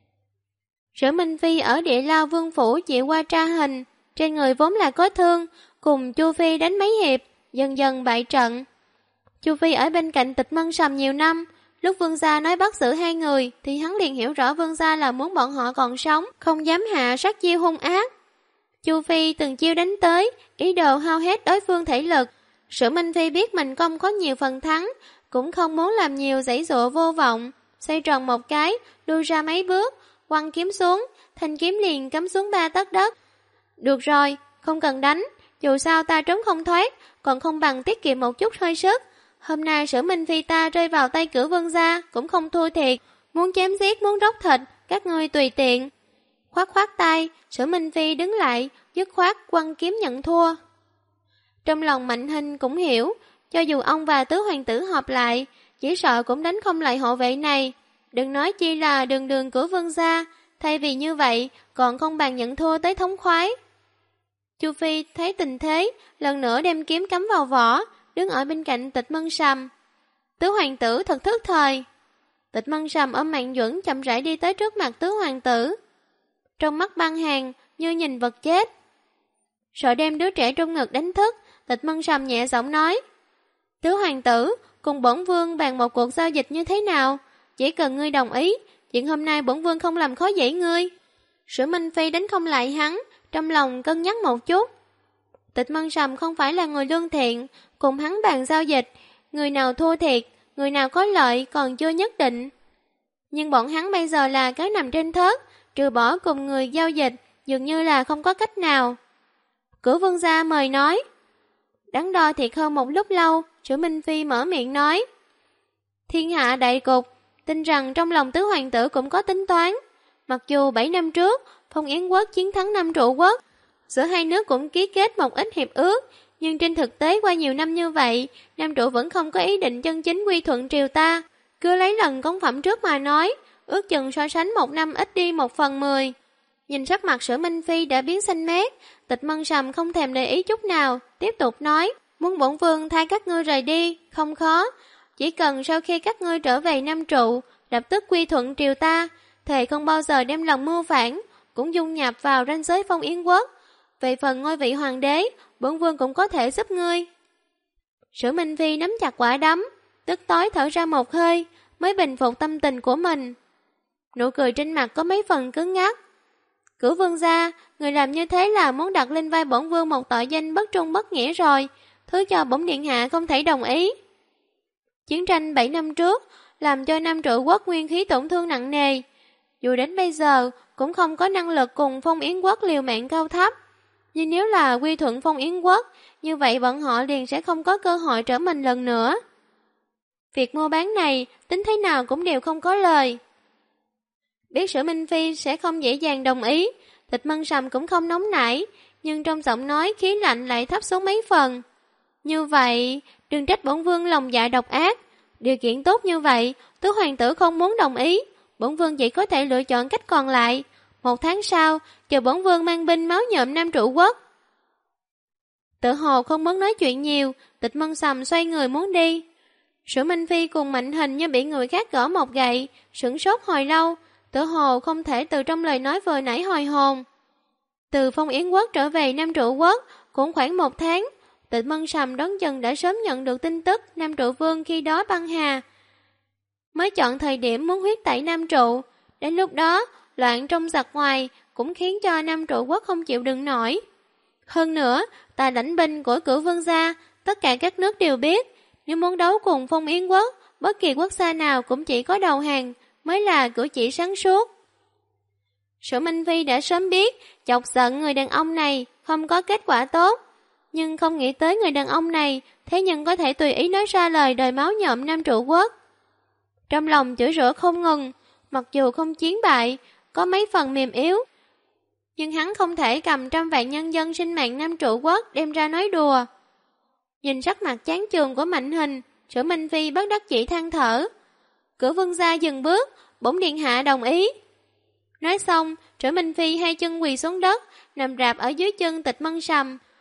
Sở Minh Phi ở Địa Lao Vương Phủ chịu qua tra hình, trên người vốn là có thương, cùng Chu Phi đánh mấy hiệp, dần dần bại trận. Chu Phi ở bên cạnh Tịch Mân Sầm nhiều năm, lúc Vương gia nói bắt giữ hai người thì hắn liền hiểu rõ Vương gia là muốn bọn họ còn sống, không dám hạ sát chiêu hung ác. Chu Phi từng chiêu đánh tới, ý đồ hao hết đối phương thể lực. Sở Minh Phi biết mình không có nhiều phần thắng, cũng không muốn làm nhiều giãy giụa vô vọng, xoay tròn một cái, lui ra mấy bước, quăng kiếm xuống, thanh kiếm liền cắm xuống 3 tấc đất. Được rồi, không cần đánh, dù sao ta trốn không thoát, còn không bằng tiết kiệm một chút hơi sức. Hôm nay Sở Minh Phi ta rơi vào tay Cửu Vương gia cũng không thua thiệt, muốn chém giết muốn róc thịt, các ngươi tùy tiện. Khoát khoát tay, Sở Minh Phi đứng lại, dứt khoát quăng kiếm nhận thua. Trong lòng Mạnh Hình cũng hiểu, cho dù ông và tứ hoàng tử hợp lại, chỉ sợ cũng đánh không lại hộ vệ này. Đừng nói chi là đường đường Cửu Vương gia, thay vì như vậy còn không bằng nhận thua tới thống khoái. Chu Phi thấy tình thế, lần nữa đem kiếm cắm vào vỏ, đứng ở bên cạnh Tịch Mân Sầm. Tứ hoàng tử thật thức thời. Tịch Mân Sầm ôm Mạnh Duẩn chậm rãi đi tới trước mặt tứ hoàng tử. Trong mắt băng hàng như nhìn vật chết. Sợ đem đứa trẻ trong ngực đánh thức, Tịch Mân Sầm nhẹ giọng nói: Tứ hoàng tử, cùng bổn vương bàn một cuộc giao dịch như thế nào? Chỉ cần ngươi đồng ý, chuyện hôm nay bổn vương không làm khó dễ ngươi. Sở Minh Phi đánh không lại hắn, trong lòng cân nhắc một chút. Tịch Mân Sầm không phải là người lương thiện, cùng hắn bàn giao dịch, người nào thua thiệt, người nào có lợi còn chưa nhất định. Nhưng bọn hắn bây giờ là cái nằm trên thớt, trừ bỏ cùng người giao dịch, dường như là không có cách nào. Cửu Vương gia mời nói. Đắn đo thiệt hơn một lúc lâu, Sở Minh Phi mở miệng nói: Thiên hạ đại cục, tin rằng trong lòng tứ hoàng tử cũng có tính toán. Mặc dù 7 năm trước, Phong Yến quốc chiến thắng Nam Trụ quốc, giữa hai nước cũng ký kết một ít hiệp ước, nhưng trên thực tế qua nhiều năm như vậy, Nam Trụ vẫn không có ý định chân chính quy thuận triều ta. Cứ lấy lần công phẩm trước mà nói, ước chừng so sánh một năm ít đi 1/10. Nhìn sắc mặt Sở Minh Phi đã biến xanh mét, Tịch Mân Sầm không thèm để ý chút nào, tiếp tục nói: Muốn bổn vương thay các ngươi rời đi, không khó. Chỉ cần sau khi các ngươi trở về Nam Trụ, lập tức quy thuận triều ta, thề không bao giờ đem lòng mưu phản, cũng dung nhập vào ranh giới Phong Yến quốc. Về phần ngôi vị hoàng đế, bổn vương cũng có thể giúp ngươi. Sở Minh Phi nắm chặt quả đấm, tức tối thở ra một hơi, mới bình phục tâm tình của mình. Nụ cười trên mặt có mấy phần cứng ngắc. Cửu Vương gia, người làm như thế là muốn đặt lên vai bổn vương một tội danh bất trung bất nghĩa rồi, thứ cho bổn điện hạ không thể đồng ý. Chiến tranh 7 năm trước làm cho Nam Trụ quốc nguyên khí tổn thương nặng nề, dù đến bây giờ cũng không có năng lực cùng Phong Yến quốc liều mạng cao thấp. Nhưng nếu là quy thuận Phong Yến quốc, như vậy bọn họ liền sẽ không có cơ hội trở mình lần nữa. Việc mua bán này tính thế nào cũng đều không có lời. Biết Sở Minh Phi sẽ không dễ dàng đồng ý, Tịch Mân Sầm cũng không nóng nảy, nhưng trong giọng nói khí lạnh lại thấp xuống mấy phần. Như vậy, đừng trách bổn vương lòng dạ độc ác. Điều kiện tốt như vậy, tứ hoàng tử không muốn đồng ý, bổn vương chỉ có thể lựa chọn cách còn lại. 1 tháng sau, chờ bổn vương mang binh máu nhộm Nam Trụ quốc. Tự hồ không muốn nói chuyện nhiều, Tịch Mân Sầm xoay người muốn đi. Sở Minh Phi cùng Mạnh Hình như bị người khác gõ một gậy, sửng sốt hồi lâu, tự hồ không thể từ trong lời nói vừa nãy hồi hồn. Từ Phong Yến quốc trở về Nam Trụ quốc cũng khoảng 1 tháng, Tịch Mân Sầm đoán chừng đã sớm nhận được tin tức Nam Trụ vương khi đó băng hà, mới chọn thời điểm muốn huyết tẩy Nam Trụ. Đến lúc đó, loạn trong giặc ngoài cũng khiến cho Nam Trụ quốc không chịu đựng nổi. Hơn nữa, tài lãnh binh của Cửu Vương gia, tất cả các nước đều biết, nếu muốn đấu cùng Phong Yến quốc, bất kỳ quốc gia nào cũng chỉ có đầu hàng mới là cử chỉ sáng suốt. Sở Minh Phi đã sớm biết chọc giận người đàn ông này không có kết quả tốt, nhưng không nghĩ tới người đàn ông này thế nhưng có thể tùy ý nói ra lời đời máu nhộm Nam Trụ quốc. Trong lòng chửi rủa không ngừng, mặc dù không chiến bại, có mấy phần mềm yếu, nhưng hắn không thể cầm 100 vạn nhân dân sinh mạng Nam Trụ quốc đem ra nói đùa. Nhìn sắc mặt chán chường của Mạnh Hình, Sở Minh Phi bất đắc chỉ than thở. Cửu Vương gia dừng bước, bổn điện hạ đồng ý. Nói xong, Sở Minh Phi hai chân quỳ xuống đất, nằm rạp ở dưới chân Tịch Mân Sầm.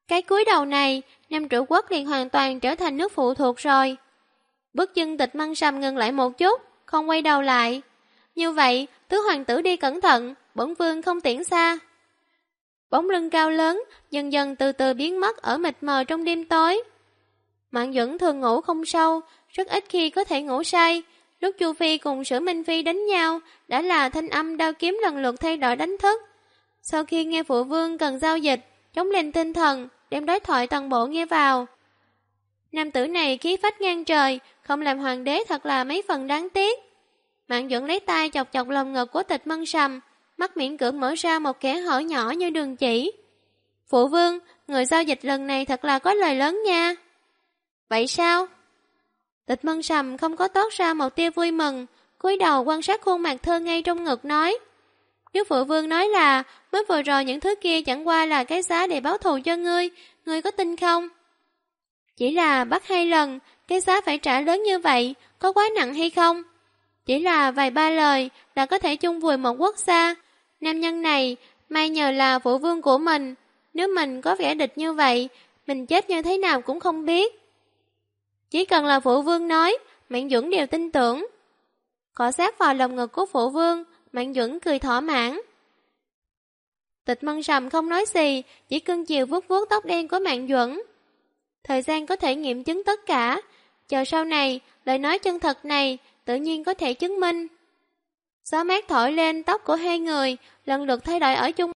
Cái cúi đầu này, Nam Trụ Quốc liền hoàn toàn trở thành nước phụ thuộc rồi. Bước chân Tịch Mân Sầm ngừng lại một chút, không quay đầu lại. Như vậy, tứ hoàng tử đi cẩn thận, bổn vương không tiễn xa. Bóng lưng cao lớn, dần dần từ từ biến mất ở mịt mờ trong đêm tối. Mạn Duẩn thường ngủ không sâu, rất ít khi có thể ngủ say. Lúc Chu Phi cùng Sử Minh Phi đánh nhau, đã là thanh âm đao kiếm lần lượt thay đổi đánh thức. Sau khi nghe phụ vương cần giao dịch, chống lên tinh thần, đem đối thoại toàn bộ nghe vào. Nam tử này khí phách ngang trời, không làm hoàng đế thật là mấy phần đáng tiếc. Mạn Duẩn lấy tay chọc chọc lồng ngực của Tịch Mân Sầm, mắt miễn cưỡng mở ra một kẽ hở nhỏ như đường chỉ. Phụ vương, người giao dịch lần này thật là có lời lớn nha. Vậy sao? Tịch Mân Sầm không có toát ra một tia vui mừng, cúi đầu quan sát khuôn mặt thơ ngây trong ngực nói. Nếu phụ vương nói là mới vừa rồi những thứ kia chẳng qua là cái giá để báo thù cho ngươi có tin không? Chỉ là bắt 2 lần, cái giá phải trả lớn như vậy, có quá nặng hay không? Chỉ là vài ba lời là có thể chung vùi một quốc gia. Nam nhân này, may nhờ là phụ vương của mình. Nếu mình có vẻ địch như vậy, mình chết như thế nào cũng không biết. Chỉ cần là phụ vương nói, Mạn Duẩn đều tin tưởng. Cọ sát vào lòng ngực của phụ vương, Mạn Duẩn cười thỏa mãn. Tịch Mân Sầm không nói gì, chỉ cưng chiều vuốt vuốt tóc đen của Mạn Duẩn. Thời gian có thể nghiệm chứng tất cả. Chờ sau này, lời nói chân thật này tự nhiên có thể chứng minh. Gió mát thổi lên tóc của hai người, lần lượt thay đổi ở chung